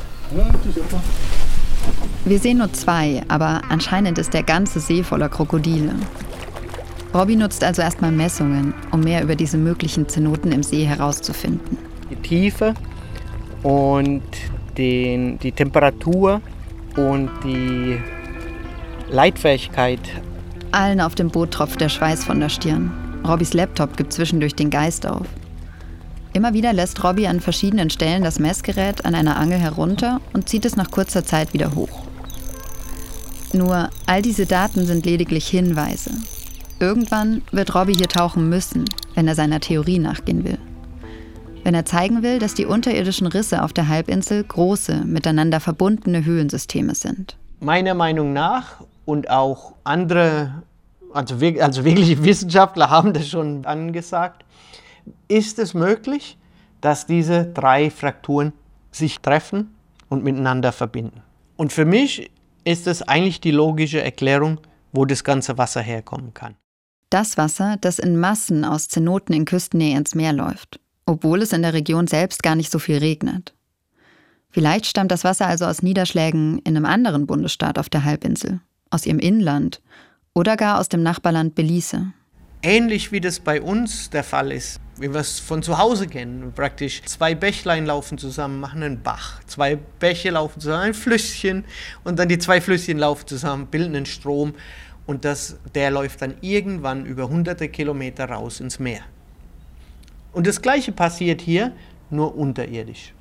Wir sehen nur zwei, aber anscheinend ist der ganze See voller Krokodile. Robby nutzt also erstmal Messungen, um mehr über diese möglichen Zenoten im See herauszufinden. Die Tiefe und den, die Temperatur und die Leitfähigkeit. Allen auf dem Boot tropft der Schweiß von der Stirn. Robbys Laptop gibt zwischendurch den Geist auf. Immer wieder lässt Robby an verschiedenen Stellen das Messgerät an einer Angel herunter und zieht es nach kurzer Zeit wieder hoch. Nur, all diese Daten sind lediglich Hinweise. Irgendwann wird Robby hier tauchen müssen, wenn er seiner Theorie nachgehen will. Wenn er zeigen will, dass die unterirdischen Risse auf der Halbinsel große, miteinander verbundene Höhlensysteme sind. Meiner Meinung nach und auch andere, also, also wirkliche Wissenschaftler haben das schon angesagt, ist es möglich, dass diese drei Frakturen sich treffen und miteinander verbinden. Und für mich ist es eigentlich die logische Erklärung, wo das ganze Wasser herkommen kann. Das Wasser, das in Massen aus Zenoten in Küstennähe ins Meer läuft, obwohl es in der Region selbst gar nicht so viel regnet. Vielleicht stammt das Wasser also aus Niederschlägen in einem anderen Bundesstaat auf der Halbinsel, aus ihrem Inland oder gar aus dem Nachbarland Belize. Ähnlich wie das bei uns der Fall ist, wie wir es von zu Hause kennen. Praktisch zwei Bächlein laufen zusammen, machen einen Bach. Zwei Bäche laufen zusammen, ein Flüsschen. Und dann die zwei Flüsschen laufen zusammen, bilden einen Strom. Und das, der läuft dann irgendwann über hunderte Kilometer raus ins Meer. Und das Gleiche passiert hier, nur unterirdisch.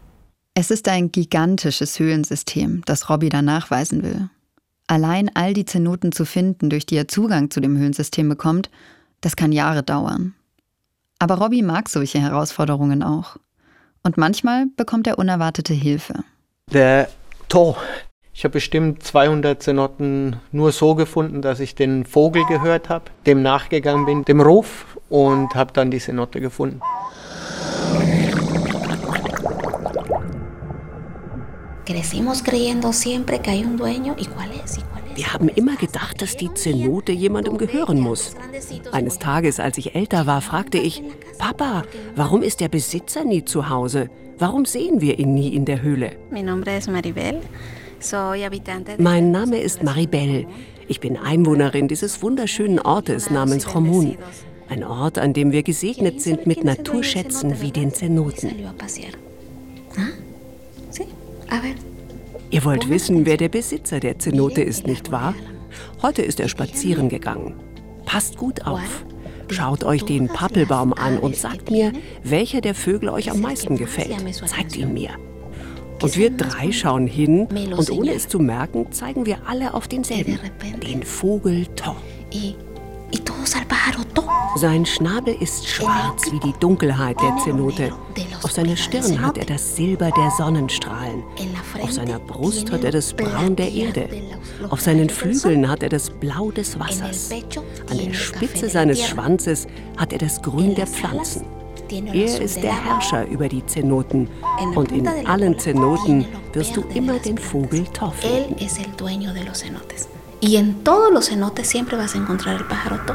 Es ist ein gigantisches Höhlensystem, das Robby da nachweisen will. Allein all die Zenoten zu finden, durch die er Zugang zu dem Höhlensystem bekommt, das kann Jahre dauern. Aber Robby mag solche Herausforderungen auch. Und manchmal bekommt er unerwartete Hilfe. Der To. Ich habe bestimmt zweihundert Zenoten nur so gefunden, dass ich den Vogel gehört habe, dem nachgegangen bin, dem Ruf, und habe dann die Cenote gefunden. Wir haben immer gedacht, dass die Zenote jemandem gehören muss. Eines Tages, als ich älter war, fragte ich, Papa, warum ist der Besitzer nie zu Hause? Warum sehen wir ihn nie in der Höhle? Mein Name ist Maribel. Ich bin Einwohnerin dieses wunderschönen Ortes namens Jomun. Ein Ort, an dem wir gesegnet sind mit Naturschätzen wie den Zenoten. Ihr wollt wissen, wer der Besitzer der Zenote ist, nicht wahr? Heute ist er spazieren gegangen. Passt gut auf. Schaut euch den Pappelbaum an und sagt mir, welcher der Vögel euch am meisten gefällt. Zeigt ihn mir. Und wir drei schauen hin und ohne es zu merken, zeigen wir alle auf denselben, den Vogel To. Sein Schnabel ist schwarz wie die Dunkelheit der Zenote. Auf seiner Stirn hat er das Silber der Sonnenstrahlen. Auf seiner Brust hat er das Braun der Erde. Auf seinen Flügeln hat er das Blau des Wassers. An der Spitze seines Schwanzes hat er das Grün der Pflanzen. Er ist der Herrscher über die Zenoten. Und in allen Zenoten wirst du immer den Vogel To finden. Y en todos los cenotes siempre vas a encontrar el pájaro To.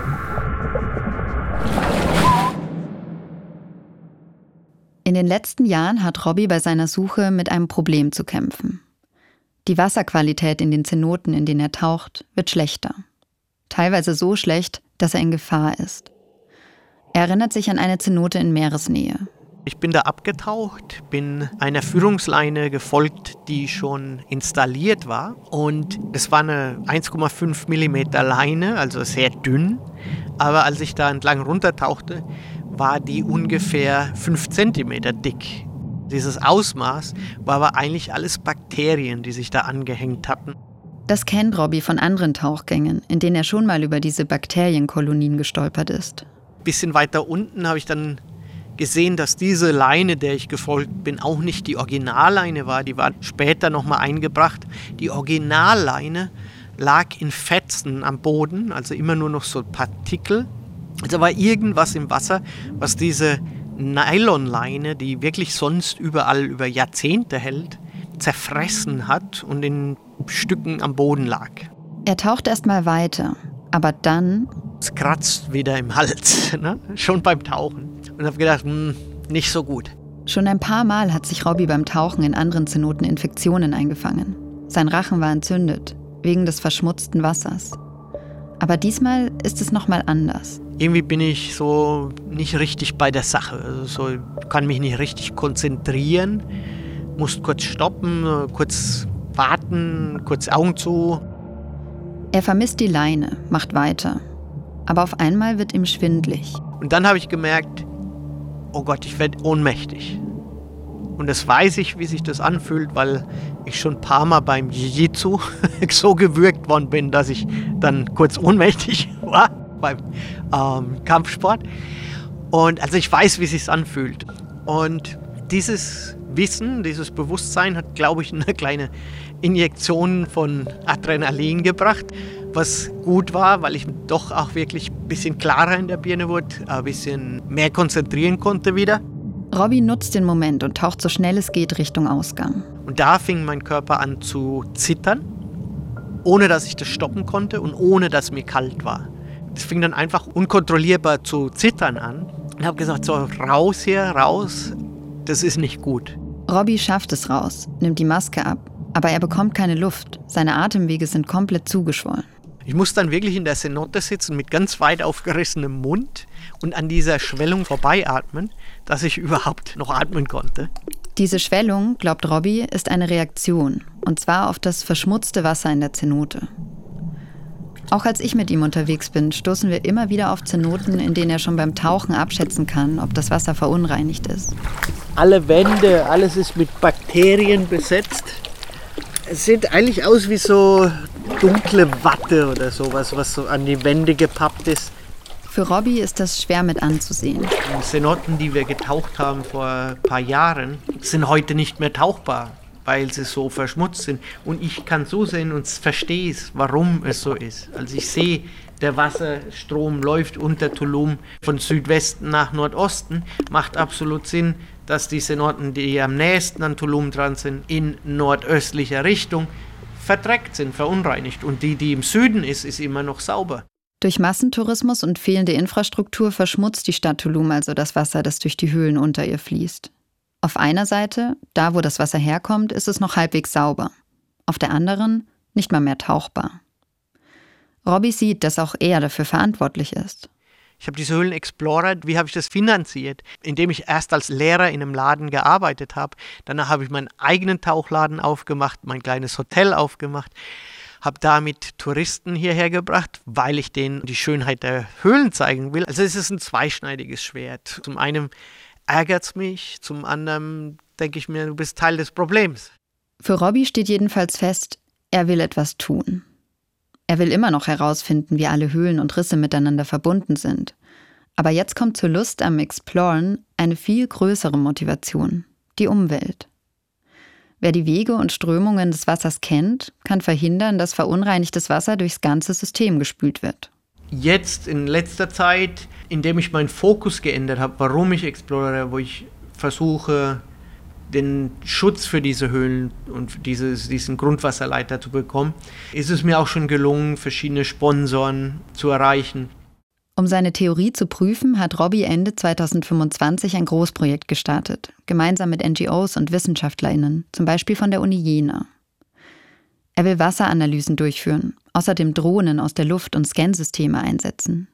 In den letzten Jahren hat Robby bei seiner Suche mit einem Problem zu kämpfen. Die Wasserqualität in den Zenoten, in denen er taucht, wird schlechter. Teilweise so schlecht, dass er in Gefahr ist. Er erinnert sich an eine Zenote in Meeresnähe. Ich bin da abgetaucht, bin einer Führungsleine gefolgt, die schon installiert war. Und es war eine eins Komma fünf Millimeter Leine, also sehr dünn. Aber als ich da entlang runtertauchte, war die ungefähr fünf Zentimeter dick. Dieses Ausmaß war aber eigentlich alles Bakterien, die sich da angehängt hatten. Das kennt Robby von anderen Tauchgängen, in denen er schon mal über diese Bakterienkolonien gestolpert ist. Ein bisschen weiter unten habe ich dann gesehen, dass diese Leine, der ich gefolgt bin, auch nicht die Originalleine war. Die war später nochmal eingebracht. Die Originalleine lag in Fetzen am Boden, also immer nur noch so Partikel. Also war irgendwas im Wasser, was diese Nylonleine, die wirklich sonst überall über Jahrzehnte hält, zerfressen hat und in Stücken am Boden lag. Er taucht erst mal weiter, aber dann... Es kratzt wieder im Hals, ne? Schon beim Tauchen. Und habe gedacht, hm, nicht so gut. Schon ein paar Mal hat sich Robby beim Tauchen in anderen Zenoten Infektionen eingefangen. Sein Rachen war entzündet, wegen des verschmutzten Wassers. Aber diesmal ist es nochmal anders. Irgendwie bin ich so nicht richtig bei der Sache. Also so, kann mich nicht richtig konzentrieren. Muss kurz stoppen, kurz warten, kurz Augen zu. Er vermisst die Leine, macht weiter. Aber auf einmal wird ihm schwindelig. Und dann habe ich gemerkt, oh Gott, ich werde ohnmächtig. Und das weiß ich, wie sich das anfühlt, weil ich schon ein paar Mal beim Jiu-Jitsu so gewürgt worden bin, dass ich dann kurz ohnmächtig war beim ähm, Kampfsport. Und also ich weiß, wie es sich anfühlt. Und dieses Wissen, dieses Bewusstsein hat, glaube ich, eine kleine Injektion von Adrenalin gebracht, was gut war, weil ich doch auch wirklich ein bisschen klarer in der Birne wurde, ein bisschen mehr konzentrieren konnte wieder. Robby nutzt den Moment und taucht so schnell es geht Richtung Ausgang. Und da fing mein Körper an zu zittern, ohne dass ich das stoppen konnte und ohne dass mir kalt war. Es fing dann einfach unkontrollierbar zu zittern an. Und habe gesagt, so raus hier, raus, das ist nicht gut. Robby schafft es raus, nimmt die Maske ab, aber er bekommt keine Luft. Seine Atemwege sind komplett zugeschwollen. Ich muss dann wirklich in der Cenote sitzen mit ganz weit aufgerissenem Mund und an dieser Schwellung vorbeiatmen, dass ich überhaupt noch atmen konnte. Diese Schwellung, glaubt Robby, ist eine Reaktion, und zwar auf das verschmutzte Wasser in der Cenote. Auch als ich mit ihm unterwegs bin, stoßen wir immer wieder auf Zenoten, in denen er schon beim Tauchen abschätzen kann, ob das Wasser verunreinigt ist. Alle Wände, alles ist mit Bakterien besetzt. Es sieht eigentlich aus wie so dunkle Watte oder sowas, was so an die Wände gepappt ist. Für Robby ist das schwer mit anzusehen. Die Cenoten, die wir getaucht haben vor ein paar Jahren, sind heute nicht mehr tauchbar, weil sie so verschmutzt sind. Und ich kann zusehen und verstehe es, warum es so ist. Also ich sehe, der Wasserstrom läuft unter Tulum von Südwesten nach Nordosten. Macht absolut Sinn, dass die Cenoten, die am nächsten an Tulum dran sind, in nordöstlicher Richtung verdreckt sind, verunreinigt. Und die, die im Süden ist, ist immer noch sauber. Durch Massentourismus und fehlende Infrastruktur verschmutzt die Stadt Tulum also das Wasser, das durch die Höhlen unter ihr fließt. Auf einer Seite, da wo das Wasser herkommt, ist es noch halbwegs sauber. Auf der anderen nicht mal mehr tauchbar. Robby sieht, dass auch er dafür verantwortlich ist. Ich habe diese Höhlen explored. Wie habe ich das finanziert? Indem ich erst als Lehrer in einem Laden gearbeitet habe. Danach habe ich meinen eigenen Tauchladen aufgemacht, mein kleines Hotel aufgemacht. Habe damit Touristen hierher gebracht, weil ich denen die Schönheit der Höhlen zeigen will. Also es ist ein zweischneidiges Schwert. Zum einen ärgert es mich, zum anderen denke ich mir, du bist Teil des Problems. Für Robby steht jedenfalls fest, er will etwas tun. Er will immer noch herausfinden, wie alle Höhlen und Risse miteinander verbunden sind. Aber jetzt kommt zur Lust am Exploren eine viel größere Motivation, die Umwelt. Wer die Wege und Strömungen des Wassers kennt, kann verhindern, dass verunreinigtes Wasser durchs ganze System gespült wird. Jetzt in letzter Zeit, indem ich meinen Fokus geändert habe, warum ich explore, wo ich versuche, den Schutz für diese Höhlen und dieses, diesen Grundwasserleiter zu bekommen, ist es mir auch schon gelungen, verschiedene Sponsoren zu erreichen. Um seine Theorie zu prüfen, hat Robby Ende zweitausendfünfundzwanzig ein Großprojekt gestartet, gemeinsam mit N G Os und WissenschaftlerInnen, zum Beispiel von der Uni Jena. Er will Wasseranalysen durchführen, außerdem Drohnen aus der Luft und Scansysteme einsetzen.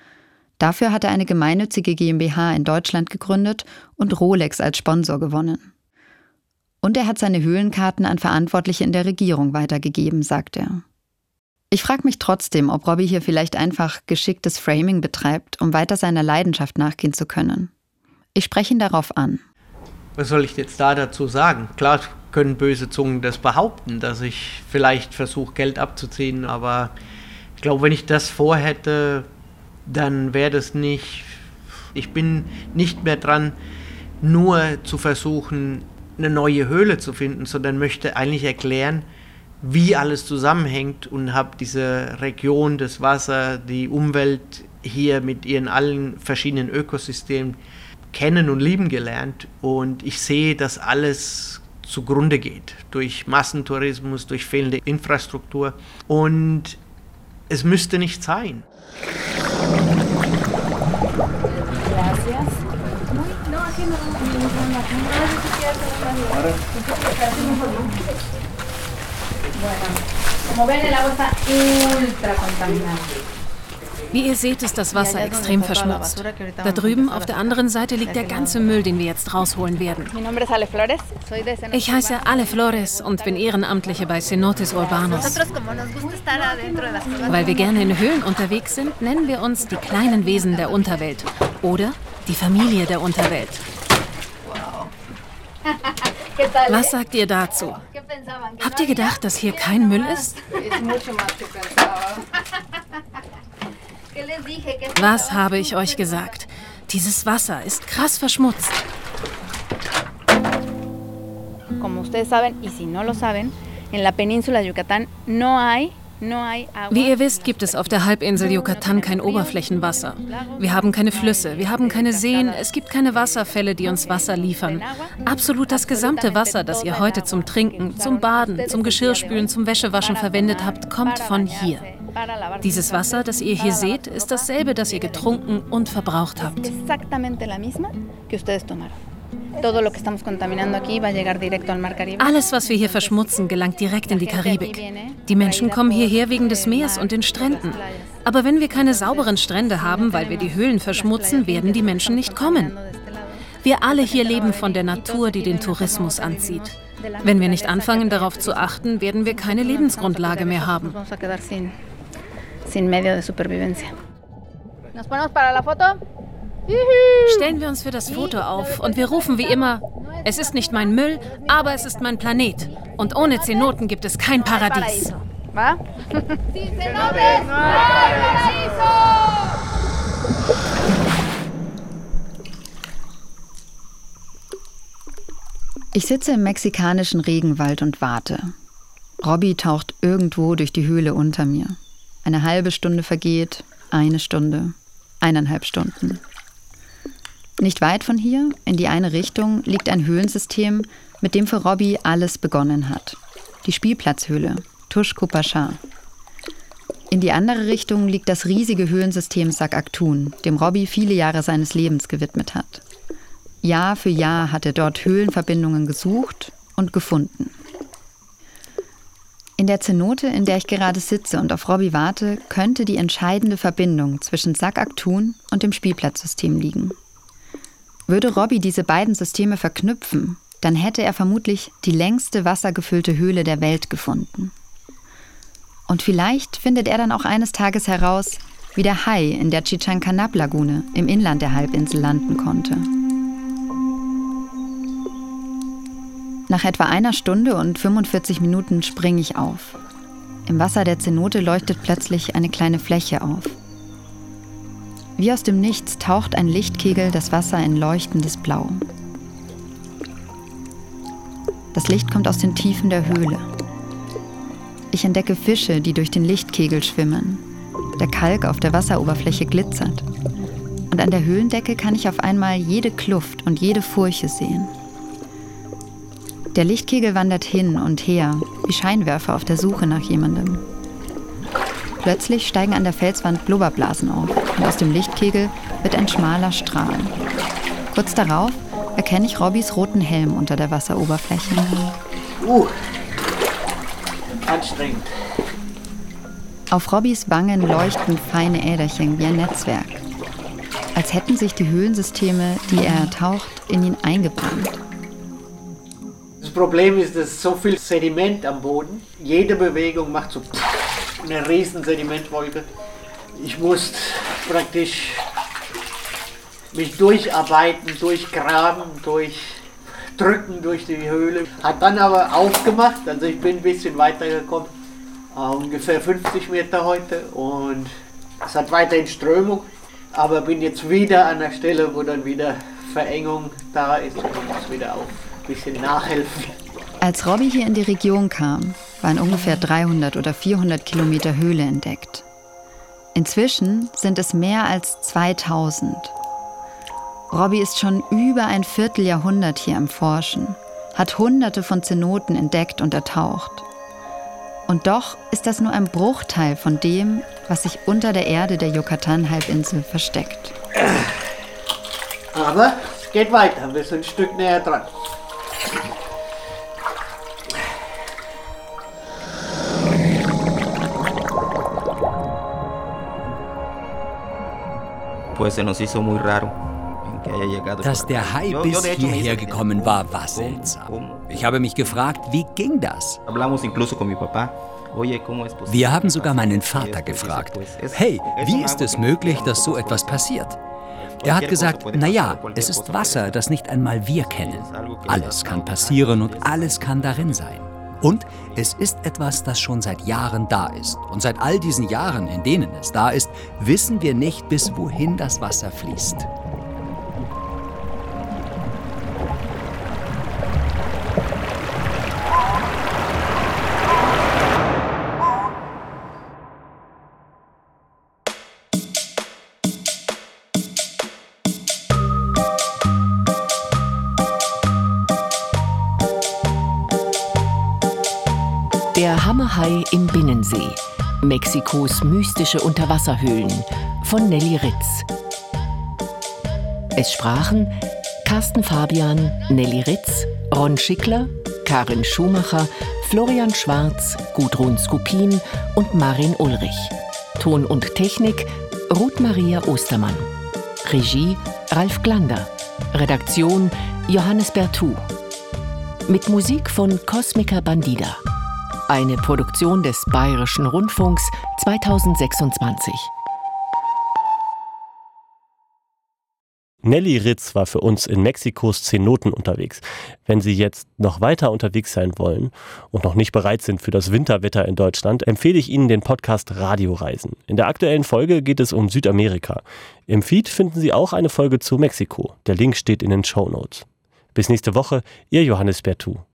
Dafür hat er eine gemeinnützige GmbH in Deutschland gegründet und Rolex als Sponsor gewonnen. Und er hat seine Höhlenkarten an Verantwortliche in der Regierung weitergegeben, sagt er. Ich frage mich trotzdem, ob Robby hier vielleicht einfach geschicktes Framing betreibt, um weiter seiner Leidenschaft nachgehen zu können. Ich spreche ihn darauf an. Was soll ich jetzt da dazu sagen? Klar können böse Zungen das behaupten, dass ich vielleicht versuche, Geld abzuziehen, aber ich glaube, wenn ich das vorhätte, dann wäre das nicht... Ich bin nicht mehr dran, nur zu versuchen, eine neue Höhle zu finden, sondern möchte eigentlich erklären, wie alles zusammenhängt und habe diese Region, das Wasser, die Umwelt hier mit ihren allen verschiedenen Ökosystemen kennen und lieben gelernt. Und ich sehe, dass alles zugrunde geht durch Massentourismus, durch fehlende Infrastruktur. Und es müsste nicht sein. Wie ihr seht, ist das Wasser extrem verschmutzt. Da drüben auf der anderen Seite liegt der ganze Müll, den wir jetzt rausholen werden. Ich heiße Ale Flores und bin Ehrenamtliche bei Cenotes Urbanos. Weil wir gerne in Höhlen unterwegs sind, nennen wir uns die kleinen Wesen der Unterwelt oder die Familie der Unterwelt. Was sagt ihr dazu? Habt ihr gedacht, dass hier kein Müll ist? Was habe ich euch gesagt? Dieses Wasser ist krass verschmutzt. Como ustedes saben, y si no lo saben, en la península de Yucatán no hay Wie ihr wisst, gibt es auf der Halbinsel Yucatán kein Oberflächenwasser. Wir haben keine Flüsse, wir haben keine Seen, es gibt keine Wasserfälle, die uns Wasser liefern. Absolut das gesamte Wasser, das ihr heute zum Trinken, zum Baden, zum Geschirrspülen, zum Wäschewaschen verwendet habt, kommt von hier. Dieses Wasser, das ihr hier seht, ist dasselbe, das ihr getrunken und verbraucht habt. Alles, was wir hier verschmutzen, gelangt direkt in die Karibik. Die Menschen kommen hierher wegen des Meers und den Stränden. Aber wenn wir keine sauberen Strände haben, weil wir die Höhlen verschmutzen, werden die Menschen nicht kommen. Wir alle hier leben von der Natur, die den Tourismus anzieht. Wenn wir nicht anfangen, darauf zu achten, werden wir keine Lebensgrundlage mehr haben. sin medio de supervivencia. Nos ponemos para la foto. Stellen wir uns für das Foto auf und wir rufen wie immer, es ist nicht mein Müll, aber es ist mein Planet. Und ohne Zenoten gibt es kein Paradies. ¿Va? Ich sitze im mexikanischen Regenwald und warte. Robby taucht irgendwo durch die Höhle unter mir. Eine halbe Stunde vergeht, eine Stunde, eineinhalb Stunden. Nicht weit von hier, in die eine Richtung, liegt ein Höhlensystem, mit dem für Robby alles begonnen hat. Die Spielplatzhöhle, Tushku-Pasha. In die andere Richtung liegt das riesige Höhlensystem Sac-Actun, dem Robby viele Jahre seines Lebens gewidmet hat. Jahr für Jahr hat er dort Höhlenverbindungen gesucht und gefunden. In der Zenote, in der ich gerade sitze und auf Robby warte, könnte die entscheidende Verbindung zwischen Sac-Actun und dem Spielplatzsystem liegen. Würde Robby diese beiden Systeme verknüpfen, dann hätte er vermutlich die längste wassergefüllte Höhle der Welt gefunden. Und vielleicht findet er dann auch eines Tages heraus, wie der Hai in der Chichancanape-Lagune im Inland der Halbinsel landen konnte. Nach etwa einer Stunde und fünfundvierzig Minuten springe ich auf. Im Wasser der Zenote leuchtet plötzlich eine kleine Fläche auf. Wie aus dem Nichts taucht ein Lichtkegel das Wasser in leuchtendes Blau. Das Licht kommt aus den Tiefen der Höhle. Ich entdecke Fische, die durch den Lichtkegel schwimmen. Der Kalk auf der Wasseroberfläche glitzert. Und an der Höhlendecke kann ich auf einmal jede Kluft und jede Furche sehen. Der Lichtkegel wandert hin und her, wie Scheinwerfer auf der Suche nach jemandem. Plötzlich steigen an der Felswand Blubberblasen auf und aus dem Lichtkegel wird ein schmaler Strahl. Kurz darauf erkenne ich Robbys roten Helm unter der Wasseroberfläche. Uh, anstrengend. Auf Robbys Wangen leuchten feine Äderchen wie ein Netzwerk. Als hätten sich die Höhlensysteme, die er ertaucht, in ihn eingebrannt. Das Problem ist, dass so viel Sediment am Boden. Jede Bewegung macht so eine riesen Sedimentwolke. Ich muss praktisch mich durcharbeiten, durchgraben, durchdrücken durch die Höhle. Hat dann aber aufgemacht, also ich bin ein bisschen weitergekommen, äh, ungefähr fünfzig Meter heute, und es hat weiterhin Strömung, aber bin jetzt wieder an der Stelle, wo dann wieder Verengung da ist und ich muss wieder auf ein bisschen nachhelfen. Als Robby hier in die Region kam, waren ungefähr dreihundert oder vierhundert Kilometer Höhle entdeckt. Inzwischen sind es mehr als zweitausend. Robby ist schon über ein Vierteljahrhundert hier am Forschen, hat hunderte von Zenoten entdeckt und ertaucht. Und doch ist das nur ein Bruchteil von dem, was sich unter der Erde der Yucatan-Halbinsel versteckt. Aber es geht weiter, wir sind ein Stück näher dran. Dass der Hai bis hierher gekommen war, war seltsam. Ich habe mich gefragt, wie ging das? Wir haben sogar meinen Vater gefragt, hey, wie ist es möglich, dass so etwas passiert? Er hat gesagt, naja, es ist Wasser, das nicht einmal wir kennen. Alles kann passieren und alles kann darin sein. Und es ist etwas, das schon seit Jahren da ist. Und seit all diesen Jahren, in denen es da ist, wissen wir nicht, bis wohin das Wasser fließt. Der Hammerhai im Binnensee. Mexikos mystische Unterwasserhöhlen von Nelly Ritz. Es sprachen Carsten Fabian, Nelly Ritz, Ron Schickler, Karin Schumacher, Florian Schwarz, Gudrun Skupin und Marin Ulrich. Ton und Technik Ruth Maria Ostermann. Regie Ralf Glander. Redaktion Johannes Bertou. Mit Musik von Cosmica Bandida. Eine Produktion des Bayerischen Rundfunks zweitausendsechsundzwanzig. Nelly Ritz war für uns in Mexikos Cenoten unterwegs. Wenn Sie jetzt noch weiter unterwegs sein wollen und noch nicht bereit sind für das Winterwetter in Deutschland, empfehle ich Ihnen den Podcast Radioreisen. In der aktuellen Folge geht es um Südamerika. Im Feed finden Sie auch eine Folge zu Mexiko. Der Link steht in den Shownotes. Bis nächste Woche, Ihr Johannes Bertou.